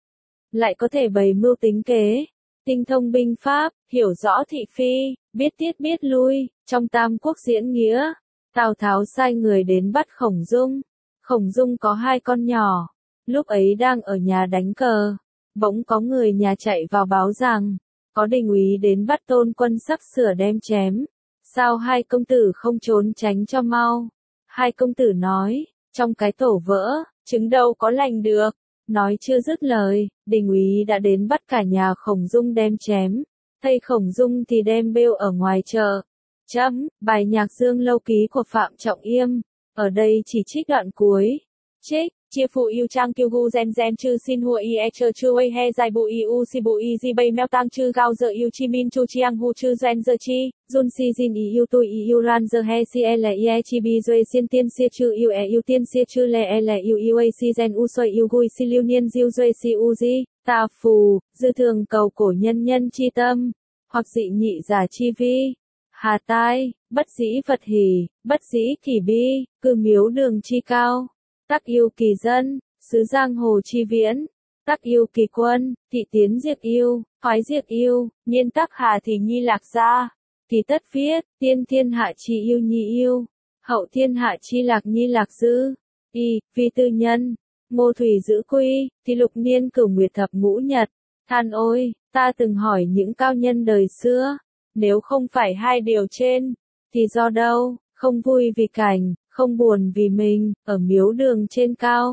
S1: Lại có thể bày mưu tính kế, tinh thông binh pháp, hiểu rõ thị phi, biết tiết biết lui. Trong Tam Quốc diễn nghĩa, Tào Tháo sai người đến bắt Khổng Dung. Khổng Dung có hai con nhỏ, lúc ấy đang ở nhà đánh cờ, bỗng có người nhà chạy vào báo rằng, có đình úy đến bắt Tôn Quân sắp sửa đem chém. Sao hai công tử không trốn tránh cho mau? Hai công tử nói, trong cái tổ vỡ, trứng đâu có lành được. Nói chưa dứt lời, đình úy đã đến bắt cả nhà Khổng Dung đem chém. Thây Khổng Dung thì đem bêu ở ngoài chợ. Chấm, bài nhạc Dương Lâu Ký của Phạm Trọng Yêm. Ở đây chỉ trích đoạn cuối. Trích, chia phụ yêu trang kiêu gu gen gen chư xin hùa y e chơ chư wei he dài bù y u si bù y di bay meo tang chư gao giờ yêu chi min chu chiang hu chư gen giờ chi, jun si jin y yêu tu y yêu ran giờ he si e le e chi bi duê xiên tiên xia chư yêu e yêu tiên xia chư le e le yêu yêu a si gen u xoay yêu gui si liêu niên diêu duê si u di, ta phù, dư thường cầu cổ nhân nhân chi tâm, hoặc dị nhị giả chi vi. Hà tai, bất dĩ vật hỉ, bất dĩ kỷ bi, cư miếu đường chi cao. Tắc yêu kỳ dân, sứ giang hồ chi viễn, tắc yêu kỳ quân, thị tiến diệt yêu, phái diệt yêu, nhiên tắc hà thì nhi lạc gia, thì tất viết, tiên thiên hạ chi yêu nhi yêu, hậu thiên hạ chi lạc nhi lạc dư, y, phi tư nhân, ngô thủy giữ quy, thì lục niên cửu nguyệt thập ngũ nhật, than ôi, ta từng hỏi những cao nhân đời xưa, nếu không phải hai điều trên, thì do đâu, không vui vì cảnh, không buồn vì mình, ở miếu đường trên cao,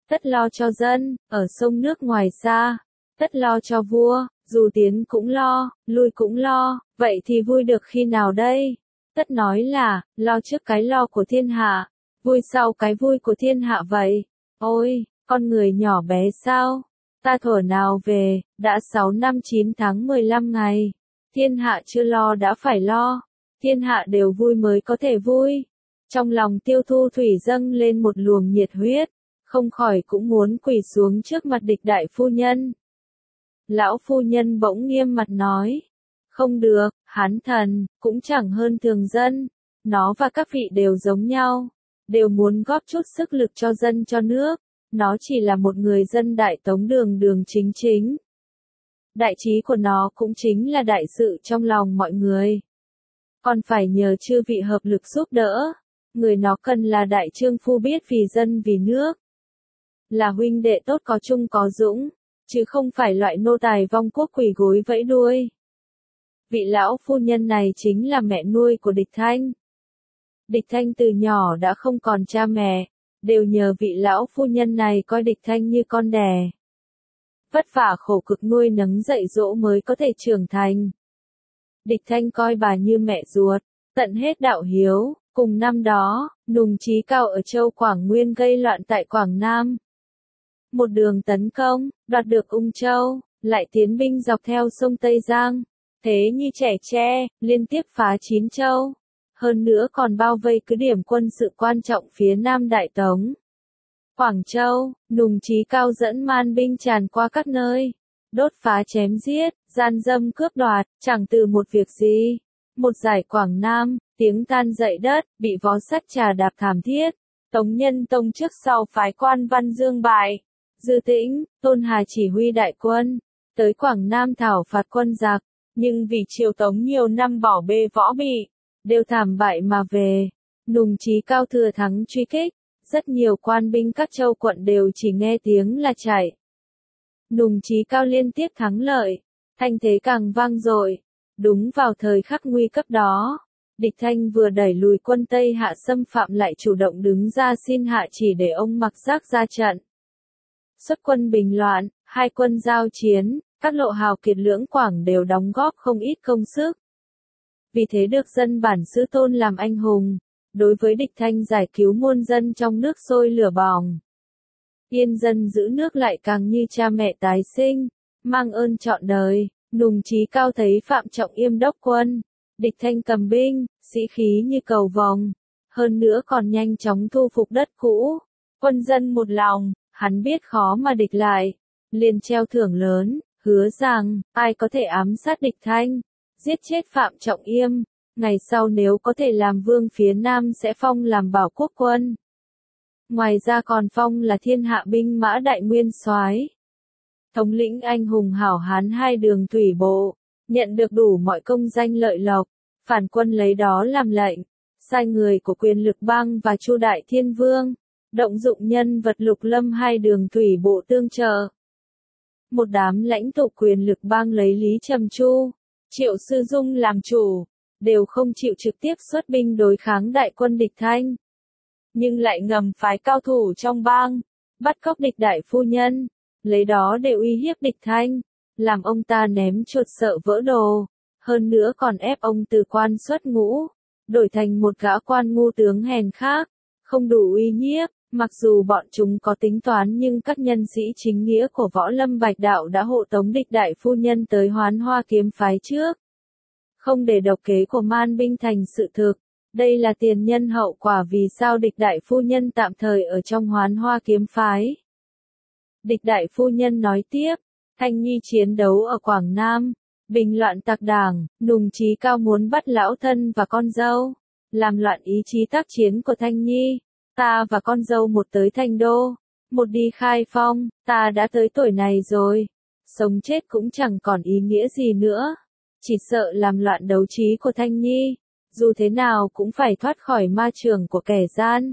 S1: tất lo cho dân, ở sông nước ngoài xa, tất lo cho vua, dù tiến cũng lo, lui cũng lo, vậy thì vui được khi nào đây? Tất nói là, lo trước cái lo của thiên hạ, vui sau cái vui của thiên hạ vậy. Ôi, con người nhỏ bé sao? Ta thuở nào về, đã sáu năm chín tháng mười lăm ngày. Thiên hạ chưa lo đã phải lo. Thiên hạ đều vui mới có thể vui. Trong lòng Tiêu Thu Thủy dâng lên một luồng nhiệt huyết, không khỏi cũng muốn quỳ xuống trước mặt địch đại phu nhân. Lão phu nhân bỗng nghiêm mặt nói, không được, hán thần, cũng chẳng hơn thường dân, nó và các vị đều giống nhau, đều muốn góp chút sức lực cho dân cho nước, nó chỉ là một người dân đại tống đường đường chính chính. Đại trí của nó cũng chính là đại sự trong lòng mọi người. Còn phải nhờ chư vị hợp lực giúp đỡ, người nó cần là đại trương phu biết vì dân vì nước. Là huynh đệ tốt có chung có dũng, chứ không phải loại nô tài vong quốc quỳ gối vẫy đuôi. Vị lão phu nhân này chính là mẹ nuôi của Địch Thanh. Địch Thanh từ nhỏ đã không còn cha mẹ, đều nhờ vị lão phu nhân này coi Địch Thanh như con đẻ. Vất vả khổ cực nuôi nấng dạy dỗ mới có thể trưởng thành. Địch Thanh coi bà như mẹ ruột, tận hết đạo hiếu. Cùng năm đó, Nùng Chí Cao ở châu Quảng Nguyên gây loạn tại Quảng Nam. Một đường tấn công, đoạt được Ung Châu, lại tiến binh dọc theo sông Tây Giang. Thế như trẻ tre, liên tiếp phá chín châu. Hơn nữa còn bao vây cứ điểm quân sự quan trọng phía Nam Đại Tống. Quảng Châu, Nùng Chí Cao dẫn man binh tràn qua các nơi. Đốt phá chém giết, gian dâm cướp đoạt, chẳng từ một việc gì. Một giải Quảng Nam, tiếng tan dậy đất, bị vó sắt trà đạp thảm thiết. Tống Nhân Tông trước sau phái quan Văn Dương bại. Dư Tĩnh, Tôn Hà chỉ huy đại quân, tới Quảng Nam thảo phạt quân giặc, nhưng vì triều Tống nhiều năm bỏ bê võ bị, đều thảm bại mà về. Nùng Chí Cao thừa thắng truy kích, rất nhiều quan binh các châu quận đều chỉ nghe tiếng là chạy. Nùng Chí Cao liên tiếp thắng lợi, thanh thế càng vang dội. Đúng vào thời khắc nguy cấp đó, Địch Thanh vừa đẩy lùi quân Tây Hạ xâm phạm lại chủ động đứng ra xin hạ chỉ để ông Mặc Giác ra trận. Xuất quân bình loạn, hai quân giao chiến, các lộ hào kiệt lưỡng Quảng đều đóng góp không ít công sức. Vì thế được dân bản xứ tôn làm anh hùng, đối với Địch Thanh giải cứu muôn dân trong nước sôi lửa bỏng. Yên dân giữ nước lại càng như cha mẹ tái sinh, mang ơn trọn đời. Nùng Chí Cao thấy Phạm Trọng Yêm đốc quân, Địch Thanh cầm binh, sĩ khí như cầu vồng, hơn nữa còn nhanh chóng thu phục đất cũ, quân dân một lòng, hắn biết khó mà địch lại, liền treo thưởng lớn, hứa rằng, ai có thể ám sát Địch Thanh, giết chết Phạm Trọng Yêm, ngày sau nếu có thể làm vương phía Nam sẽ phong làm bảo quốc quân. Ngoài ra còn phong là thiên hạ binh mã đại nguyên soái, thống lĩnh anh hùng hảo hán hai đường thủy bộ, nhận được đủ mọi công danh lợi lộc, phản quân lấy đó làm lệnh, sai người của quyền lực bang và Chu Đại Thiên Vương, động dụng nhân vật Lục Lâm hai đường thủy bộ tương trợ. Một đám lãnh tụ quyền lực bang lấy Lý Trầm Chu, Triệu Sư Dung làm chủ, đều không chịu trực tiếp xuất binh đối kháng đại quân Địch Thanh, nhưng lại ngầm phái cao thủ trong bang, bắt cóc Địch đại phu nhân, lấy đó để uy hiếp Địch Thanh, làm ông ta ném chuột sợ vỡ đồ, hơn nữa còn ép ông từ quan xuất ngũ, đổi thành một gã quan ngu tướng hèn khác, không đủ uy nhiếp. Mặc dù bọn chúng có tính toán nhưng các nhân sĩ chính nghĩa của Võ Lâm Bạch Đạo đã hộ tống Địch đại phu nhân tới Hoán Hoa kiếm phái trước. Không để độc kế của man binh thành sự thực, đây là tiền nhân hậu quả vì sao Địch đại phu nhân tạm thời ở trong Hoán Hoa kiếm phái. Địch đại phu nhân nói tiếp, Thanh Nhi chiến đấu ở Quảng Nam, bình loạn tặc đảng, Nùng Chí Cao muốn bắt lão thân và con dâu, làm loạn ý chí tác chiến của Thanh Nhi. Ta và con dâu một tới Thành Đô, một đi Khai Phong, ta đã tới tuổi này rồi, sống chết cũng chẳng còn ý nghĩa gì nữa, chỉ sợ làm loạn đấu trí của Thanh Nhi, dù thế nào cũng phải thoát khỏi ma trường của kẻ gian.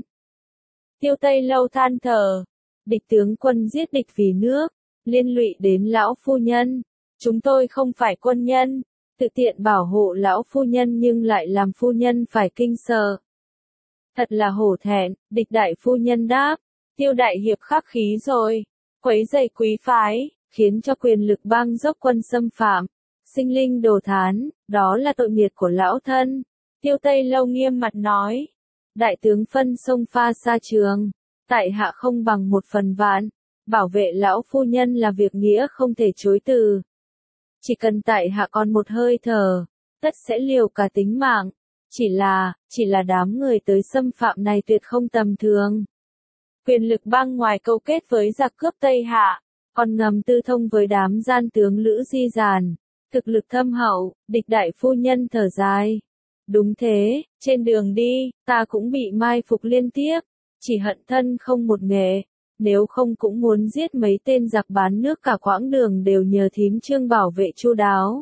S1: Tiêu Tây Lâu than thở, Địch tướng quân giết địch vì nước, liên lụy đến lão phu nhân, chúng tôi không phải quân nhân, tự tiện bảo hộ lão phu nhân nhưng lại làm phu nhân phải kinh sợ. Thật là hổ thẹn, Địch đại phu nhân đáp, Tiêu đại hiệp khắc khí rồi, quấy rầy quý phái, khiến cho quyền lực bang dốc quân xâm phạm, sinh linh đồ thán, đó là tội nghiệt của lão thân. Tiêu Tây Lâu nghiêm mặt nói, đại tướng phân sông pha xa trường, tại hạ không bằng một phần vạn, bảo vệ lão phu nhân là việc nghĩa không thể chối từ. Chỉ cần tại hạ còn một hơi thở, tất sẽ liều cả tính mạng, chỉ là, chỉ là đám người tới xâm phạm này tuyệt không tầm thường. Quyền lực bang ngoài câu kết với giặc cướp Tây Hạ, còn ngầm tư thông với đám gian tướng Lữ Di Giản, thực lực thâm hậu, địch đại phu nhân thở dài. Đúng thế, trên đường đi, ta cũng bị mai phục liên tiếp, chỉ hận thân không một nghệ, nếu không cũng muốn giết mấy tên giặc bán nước cả quãng đường đều nhờ thím Trương bảo vệ chu đáo.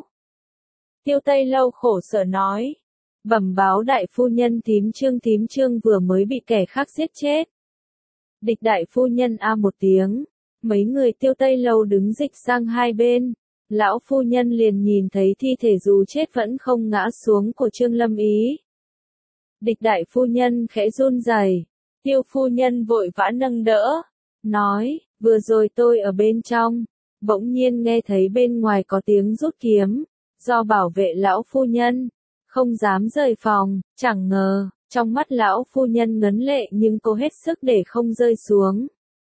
S1: Tiêu Tây Lâu khổ sở nói, bẩm báo đại phu nhân thím Trương thím Trương vừa mới bị kẻ khác giết chết. Địch đại phu nhân a một tiếng, mấy người Tiêu Tây Lâu đứng dịch sang hai bên, lão phu nhân liền nhìn thấy thi thể dù chết vẫn không ngã xuống của Trương Lâm Ý. Địch đại phu nhân khẽ run rẩy, Tiêu phu nhân vội vã nâng đỡ, nói, vừa rồi tôi ở bên trong, bỗng nhiên nghe thấy bên ngoài có tiếng rút kiếm, do bảo vệ lão phu nhân, không dám rời phòng, chẳng ngờ, trong mắt lão phu nhân ngấn lệ nhưng cô hết sức để không rơi xuống.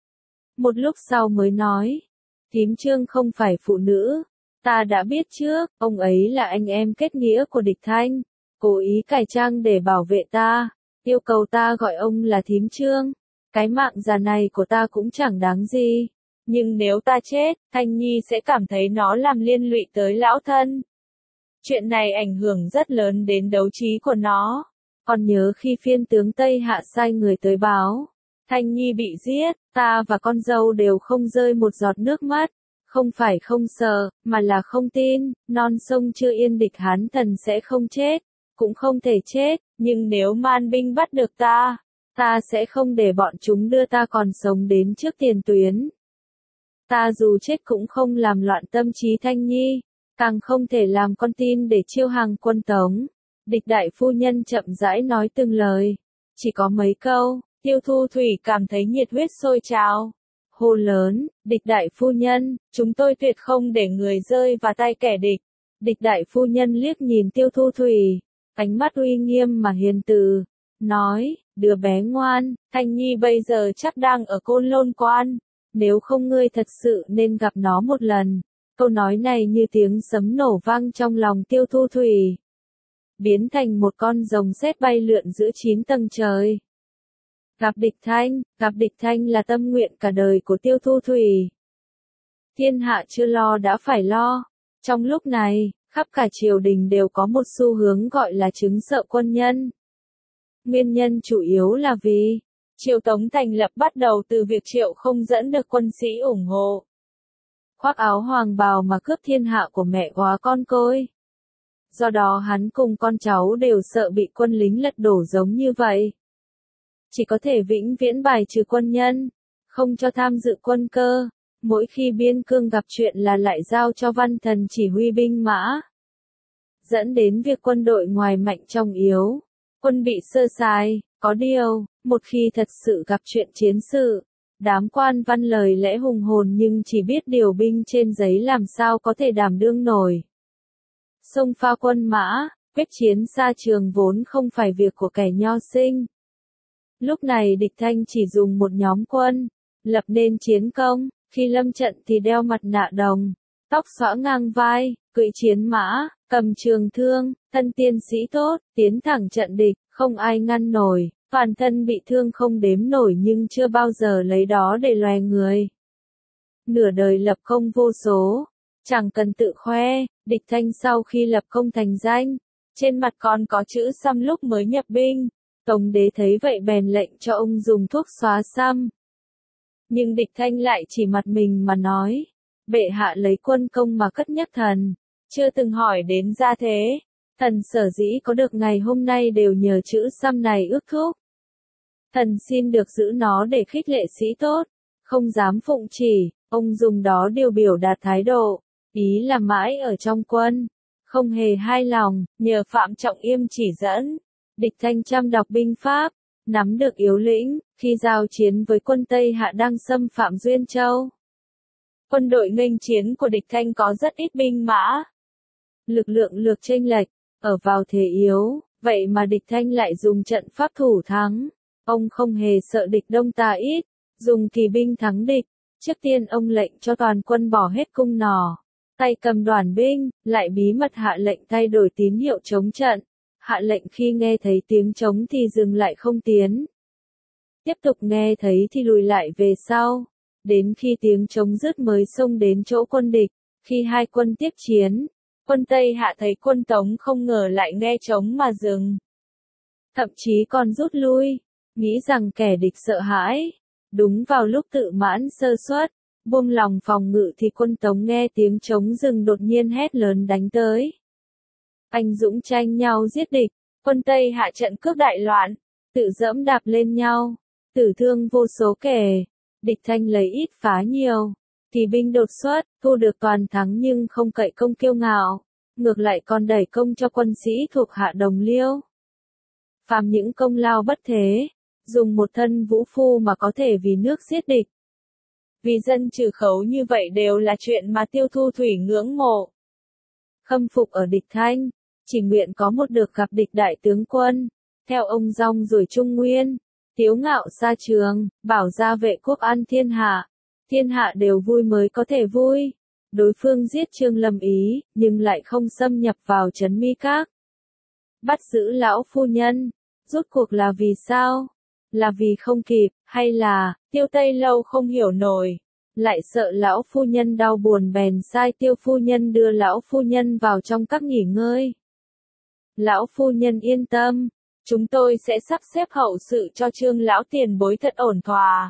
S1: Một lúc sau mới nói, thím Trương không phải phụ nữ, ta đã biết trước, ông ấy là anh em kết nghĩa của địch Thanh, cố ý cải trang để bảo vệ ta, yêu cầu ta gọi ông là thím Trương, cái mạng già này của ta cũng chẳng đáng gì, nhưng nếu ta chết, Thanh Nhi sẽ cảm thấy nó làm liên lụy tới lão thân. Chuyện này ảnh hưởng rất lớn đến đấu trí của nó. Còn nhớ khi phiên tướng Tây Hạ sai người tới báo, Thanh Nhi bị giết, ta và con dâu đều không rơi một giọt nước mắt, không phải không sợ, mà là không tin, non sông chưa yên địch Hán thần sẽ không chết, cũng không thể chết, nhưng nếu man binh bắt được ta, ta sẽ không để bọn chúng đưa ta còn sống đến trước tiền tuyến. Ta dù chết cũng không làm loạn tâm trí Thanh Nhi, càng không thể làm con tin để chiêu hàng quân Tống. Địch đại phu nhân chậm rãi nói từng lời, chỉ có mấy câu, Tiêu Thu Thủy cảm thấy nhiệt huyết sôi trào. Hô lớn, địch đại phu nhân, chúng tôi tuyệt không để người rơi vào tay kẻ địch. Địch đại phu nhân liếc nhìn Tiêu Thu Thủy, ánh mắt uy nghiêm mà hiền từ, nói, đứa bé ngoan, Thanh Nhi bây giờ chắc đang ở Côn Lôn Quan, nếu không ngươi thật sự nên gặp nó một lần. Câu nói này như tiếng sấm nổ vang trong lòng Tiêu Thu Thủy, biến thành một con rồng sét bay lượn giữa chín tầng trời. Gặp địch Thanh, gặp địch Thanh là tâm nguyện cả đời của Tiêu Thu Thủy. Thiên hạ chưa lo đã phải lo. Trong lúc này, khắp cả triều đình đều có một xu hướng gọi là chứng sợ quân nhân. Nguyên nhân chủ yếu là vì, triều Tống thành lập bắt đầu từ việc Triệu không dẫn được quân sĩ ủng hộ. Khoác áo hoàng bào mà cướp thiên hạ của mẹ hóa con côi. Do đó hắn cùng con cháu đều sợ bị quân lính lật đổ giống như vậy. Chỉ có thể vĩnh viễn bài trừ quân nhân, không cho tham dự quân cơ, mỗi khi biên cương gặp chuyện là lại giao cho văn thần chỉ huy binh mã. Dẫn đến việc quân đội ngoài mạnh trong yếu, quân bị sơ sài, có điều, một khi thật sự gặp chuyện chiến sự, đám quan văn lời lẽ hùng hồn nhưng chỉ biết điều binh trên giấy làm sao có thể đảm đương nổi. Xông pha quân mã, quyết chiến xa trường vốn không phải việc của kẻ nho sinh. Lúc này địch Thanh chỉ dùng một nhóm quân, lập nên chiến công, khi lâm trận thì đeo mặt nạ đồng, tóc xõa ngang vai, cưỡi chiến mã, cầm trường thương, thân tiên sĩ tốt, tiến thẳng trận địch, không ai ngăn nổi, toàn thân bị thương không đếm nổi nhưng chưa bao giờ lấy đó để loè người. Nửa đời lập công vô số, chẳng cần tự khoe, địch Thanh sau khi lập công thành danh, trên mặt còn có chữ xăm lúc mới nhập binh. Tống đế thấy vậy bèn lệnh cho ông dùng thuốc xóa xăm. Nhưng địch Thanh lại chỉ mặt mình mà nói, bệ hạ lấy quân công mà cất nhắc thần, chưa từng hỏi đến gia thế, thần sở dĩ có được ngày hôm nay đều nhờ chữ xăm này ước thúc. Thần xin được giữ nó để khích lệ sĩ tốt, không dám phụng chỉ, ông dùng đó điều biểu đạt thái độ, ý là mãi ở trong quân, không hề hai lòng, nhờ Phạm Trọng Yêm chỉ dẫn. Địch Thanh chăm đọc binh pháp, nắm được yếu lĩnh, khi giao chiến với quân Tây Hạ đang xâm phạm Duyên Châu. Quân đội nghênh chiến của địch Thanh có rất ít binh mã. Lực lượng lược chênh lệch, ở vào thế yếu, vậy mà địch Thanh lại dùng trận pháp thủ thắng. Ông không hề sợ địch đông ta ít, dùng kỳ binh thắng địch. Trước tiên ông lệnh cho toàn quân bỏ hết cung nỏ, tay cầm đoàn binh, lại bí mật hạ lệnh thay đổi tín hiệu chống trận. Hạ lệnh khi nghe thấy tiếng trống thì dừng lại không tiến. Tiếp tục nghe thấy thì lùi lại về sau. Đến khi tiếng trống dứt mới xông đến chỗ quân địch. Khi hai quân tiếp chiến, quân Tây Hạ thấy quân Tống không ngờ lại nghe trống mà dừng. Thậm chí còn rút lui, nghĩ rằng kẻ địch sợ hãi. Đúng vào lúc tự mãn sơ suất, buông lòng phòng ngự thì quân Tống nghe tiếng trống dừng đột nhiên hét lớn đánh tới. Anh dũng tranh nhau giết địch, quân Tây Hạ trận cướp đại loạn, tự dẫm đạp lên nhau, tử thương vô số kẻ, địch Thanh lấy ít phá nhiều, kỳ binh đột xuất, thu được toàn thắng nhưng không cậy công kiêu ngạo, ngược lại còn đẩy công cho quân sĩ thuộc hạ đồng liêu. Phàm những công lao bất thế, dùng một thân vũ phu mà có thể vì nước giết địch. Vì dân trừ khấu như vậy đều là chuyện mà Tiêu Thu Thủy ngưỡng mộ. Khâm phục ở địch Thanh, chỉ nguyện có một được gặp địch đại tướng quân, theo ông rong ruổi Trung Nguyên, tiếu ngạo xa trường, bảo gia vệ quốc an thiên hạ, thiên hạ đều vui mới có thể vui. Đối phương giết Trương Lâm Ý, nhưng lại không xâm nhập vào trấn Mi Các. Bắt giữ lão phu nhân, rốt cuộc là vì sao? Là vì không kịp, hay là, Tiêu Tây Lâu không hiểu nổi, lại sợ lão phu nhân đau buồn bèn sai Tiêu phu nhân đưa lão phu nhân vào trong các nghỉ ngơi. Lão phu nhân yên tâm, chúng tôi sẽ sắp xếp hậu sự cho Trương lão tiền bối thật ổn thỏa.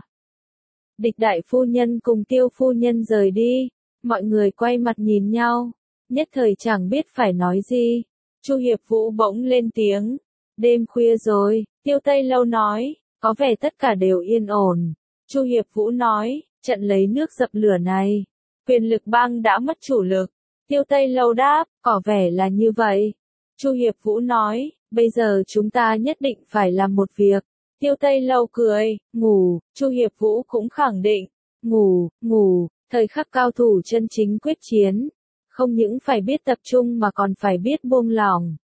S1: Địch đại phu nhân cùng Tiêu phu nhân rời đi, mọi người quay mặt nhìn nhau, nhất thời chẳng biết phải nói gì. Chu Hiệp Vũ bỗng lên tiếng, đêm khuya rồi, Tiêu Tây Lâu nói, có vẻ tất cả đều yên ổn. Chu Hiệp Vũ nói, trận lấy nước dập lửa này, quyền lực bang đã mất chủ lực. Tiêu Tây Lâu đáp, có vẻ là như vậy. Chu Hiệp Vũ nói, bây giờ chúng ta nhất định phải làm một việc. Tiêu Tây Lâu cười, ngủ. Chu Hiệp Vũ cũng khẳng định, ngủ, ngủ, thời khắc cao thủ chân chính quyết chiến. Không những phải biết tập trung mà còn phải biết buông lỏng.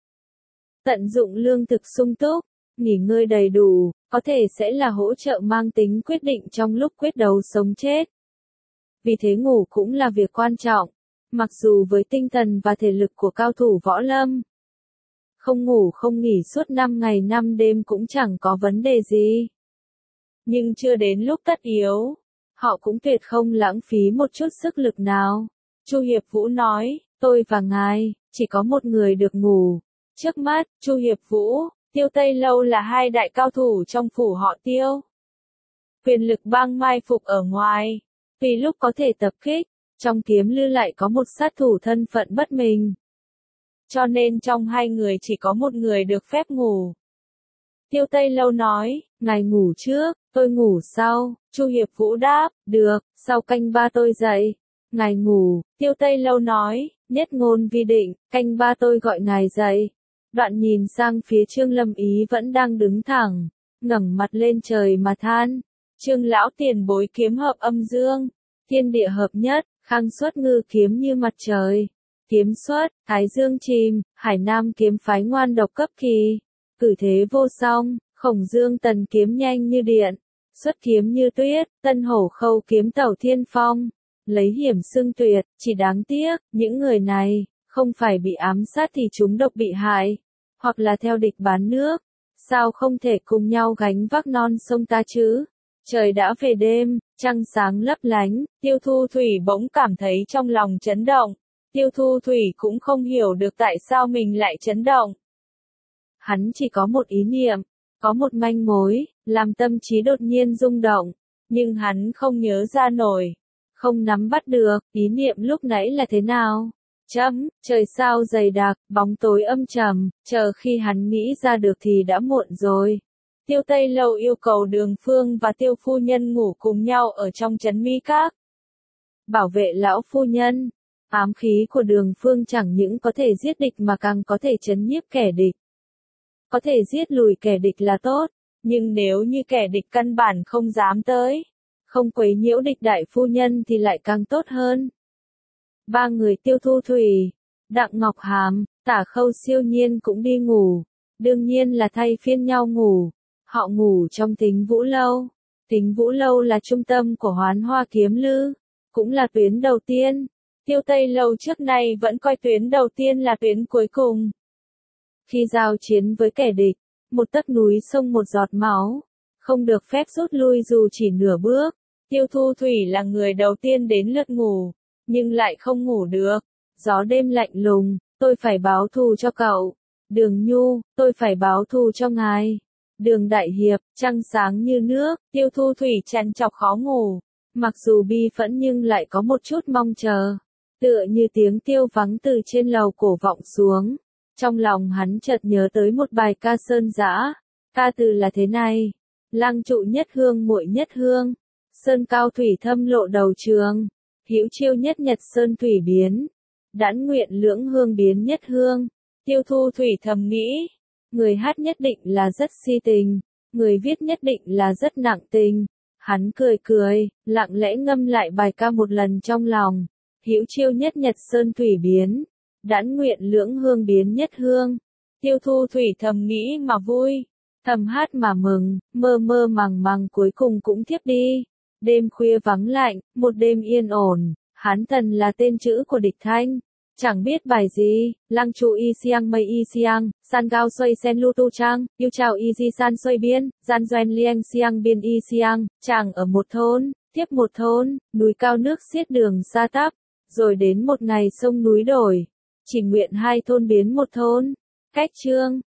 S1: Tận dụng lương thực sung túc, nghỉ ngơi đầy đủ, có thể sẽ là hỗ trợ mang tính quyết định trong lúc quyết đấu sống chết. Vì thế ngủ cũng là việc quan trọng, mặc dù với tinh thần và thể lực của cao thủ võ lâm. Không ngủ không nghỉ suốt năm ngày năm đêm cũng chẳng có vấn đề gì. Nhưng chưa đến lúc tất yếu, họ cũng tuyệt không lãng phí một chút sức lực nào. Chu Hiệp Vũ nói, tôi và ngài, chỉ có một người được ngủ. Trước mắt, Chu Hiệp Vũ, Tiêu Tây Lâu là hai đại cao thủ trong phủ họ Tiêu. Quyền lực bang mai phục ở ngoài, vì lúc có thể tập kích, trong kiếm lư lại có một sát thủ thân phận bất minh. Cho nên trong hai người chỉ có một người được phép ngủ. Tiêu Tây Lâu nói, ngài ngủ trước, tôi ngủ sau. Chu Hiệp Vũ đáp, được, sau canh ba tôi dậy. Ngài ngủ, Tiêu Tây Lâu nói, nhất ngôn vi định, canh ba tôi gọi ngài dậy. Đoạn nhìn sang phía Trương Lâm Ý vẫn đang đứng thẳng, ngẩng mặt lên trời mà than. Trương lão tiền bối kiếm hợp âm dương, thiên địa hợp nhất, khang xuất ngư kiếm như mặt trời. Kiếm xuất, thái dương chìm, hải nam kiếm phái ngoan độc cấp kỳ. Cử thế vô song, khổng dương tần kiếm nhanh như điện. Xuất kiếm như tuyết, tân hổ khâu kiếm tẩu thiên phong. Lấy hiểm xưng tuyệt, chỉ đáng tiếc, những người này, không phải bị ám sát thì chúng độc bị hại, hoặc là theo địch bán nước. Sao không thể cùng nhau gánh vác non sông ta chứ? Trời đã về đêm, trăng sáng lấp lánh, Tiêu Thu Thủy bỗng cảm thấy trong lòng chấn động. Tiêu Thu Thủy cũng không hiểu được tại sao mình lại chấn động. Hắn chỉ có một ý niệm, có một manh mối, làm tâm trí đột nhiên rung động, nhưng hắn không nhớ ra nổi, không nắm bắt được, ý niệm lúc nãy là thế nào. Chấm, trời sao dày đặc, bóng tối âm trầm, chờ khi hắn nghĩ ra được thì đã muộn rồi. Tiêu Tây Lâu yêu cầu Đường Phương và Tiêu phu nhân ngủ cùng nhau ở trong trấn Mi Các. Bảo vệ lão phu nhân. Ám khí của Đường Phương chẳng những có thể giết địch mà càng có thể trấn nhiếp kẻ địch. Có thể giết lùi kẻ địch là tốt, Nhưng nếu như kẻ địch căn bản không dám tới, không quấy nhiễu địch đại phu nhân thì lại càng tốt hơn. Ba người Tiêu Thu Thủy, Đặng Ngọc Hàm, Tả Khâu Siêu Nhiên cũng đi ngủ, đương nhiên là thay phiên nhau ngủ. Họ ngủ trong Tính Vũ Lâu. Tính Vũ Lâu là trung tâm của Hoán Hoa Kiếm Lư, cũng là tuyến đầu tiên. Tiêu Tây Lâu trước nay vẫn coi tuyến đầu tiên là tuyến cuối cùng. Khi giao chiến với kẻ địch, một tấc núi sông một giọt máu, không được phép rút lui dù chỉ nửa bước. Tiêu Thu Thủy là người đầu tiên đến lượt ngủ, nhưng lại không ngủ được. Gió đêm lạnh lùng, tôi phải báo thù cho cậu. Đường Nhu, tôi phải báo thù cho ngài. Đường Đại Hiệp, trăng sáng như nước, Tiêu Thu Thủy trằn trọc khó ngủ. Mặc dù bi phẫn nhưng lại có một chút mong chờ. Tựa như tiếng tiêu vắng từ trên lầu cổ vọng xuống. Trong lòng hắn chợt nhớ tới một bài ca sơn dã. Ca từ là thế này: Lăng trụ nhất hương muội nhất hương, sơn cao thủy thâm lộ đầu trường, hữu chiêu nhất nhật sơn thủy biến, đãn nguyện lưỡng hương biến nhất hương. Tiêu Thu Thủy thầm nghĩ, người hát nhất định là rất si tình, người viết nhất định là rất nặng tình. Hắn cười cười, lặng lẽ ngâm lại bài ca một lần trong lòng. Hữu chiêu nhất nhật sơn thủy biến, đãn nguyện lưỡng hương biến nhất hương. Tiêu Thu Thủy thầm nghĩ mà vui, thầm hát mà mừng, mơ mơ màng màng cuối cùng cũng thiếp đi. Đêm khuya vắng lạnh, một đêm yên ổn. Hán Thần là tên chữ của địch thanh. Chẳng biết bài gì, lăng trụ y siang mây y siang, san gao xoay sen lu tu trang, yêu chào y di san xoay biên, gian doen lieng siang biên y siang, chàng ở một thôn, tiếp một thôn, núi cao nước xiết đường xa tắp, rồi đến một ngày sông núi đổi, chỉ nguyện hai thôn biến một thôn. Cách chương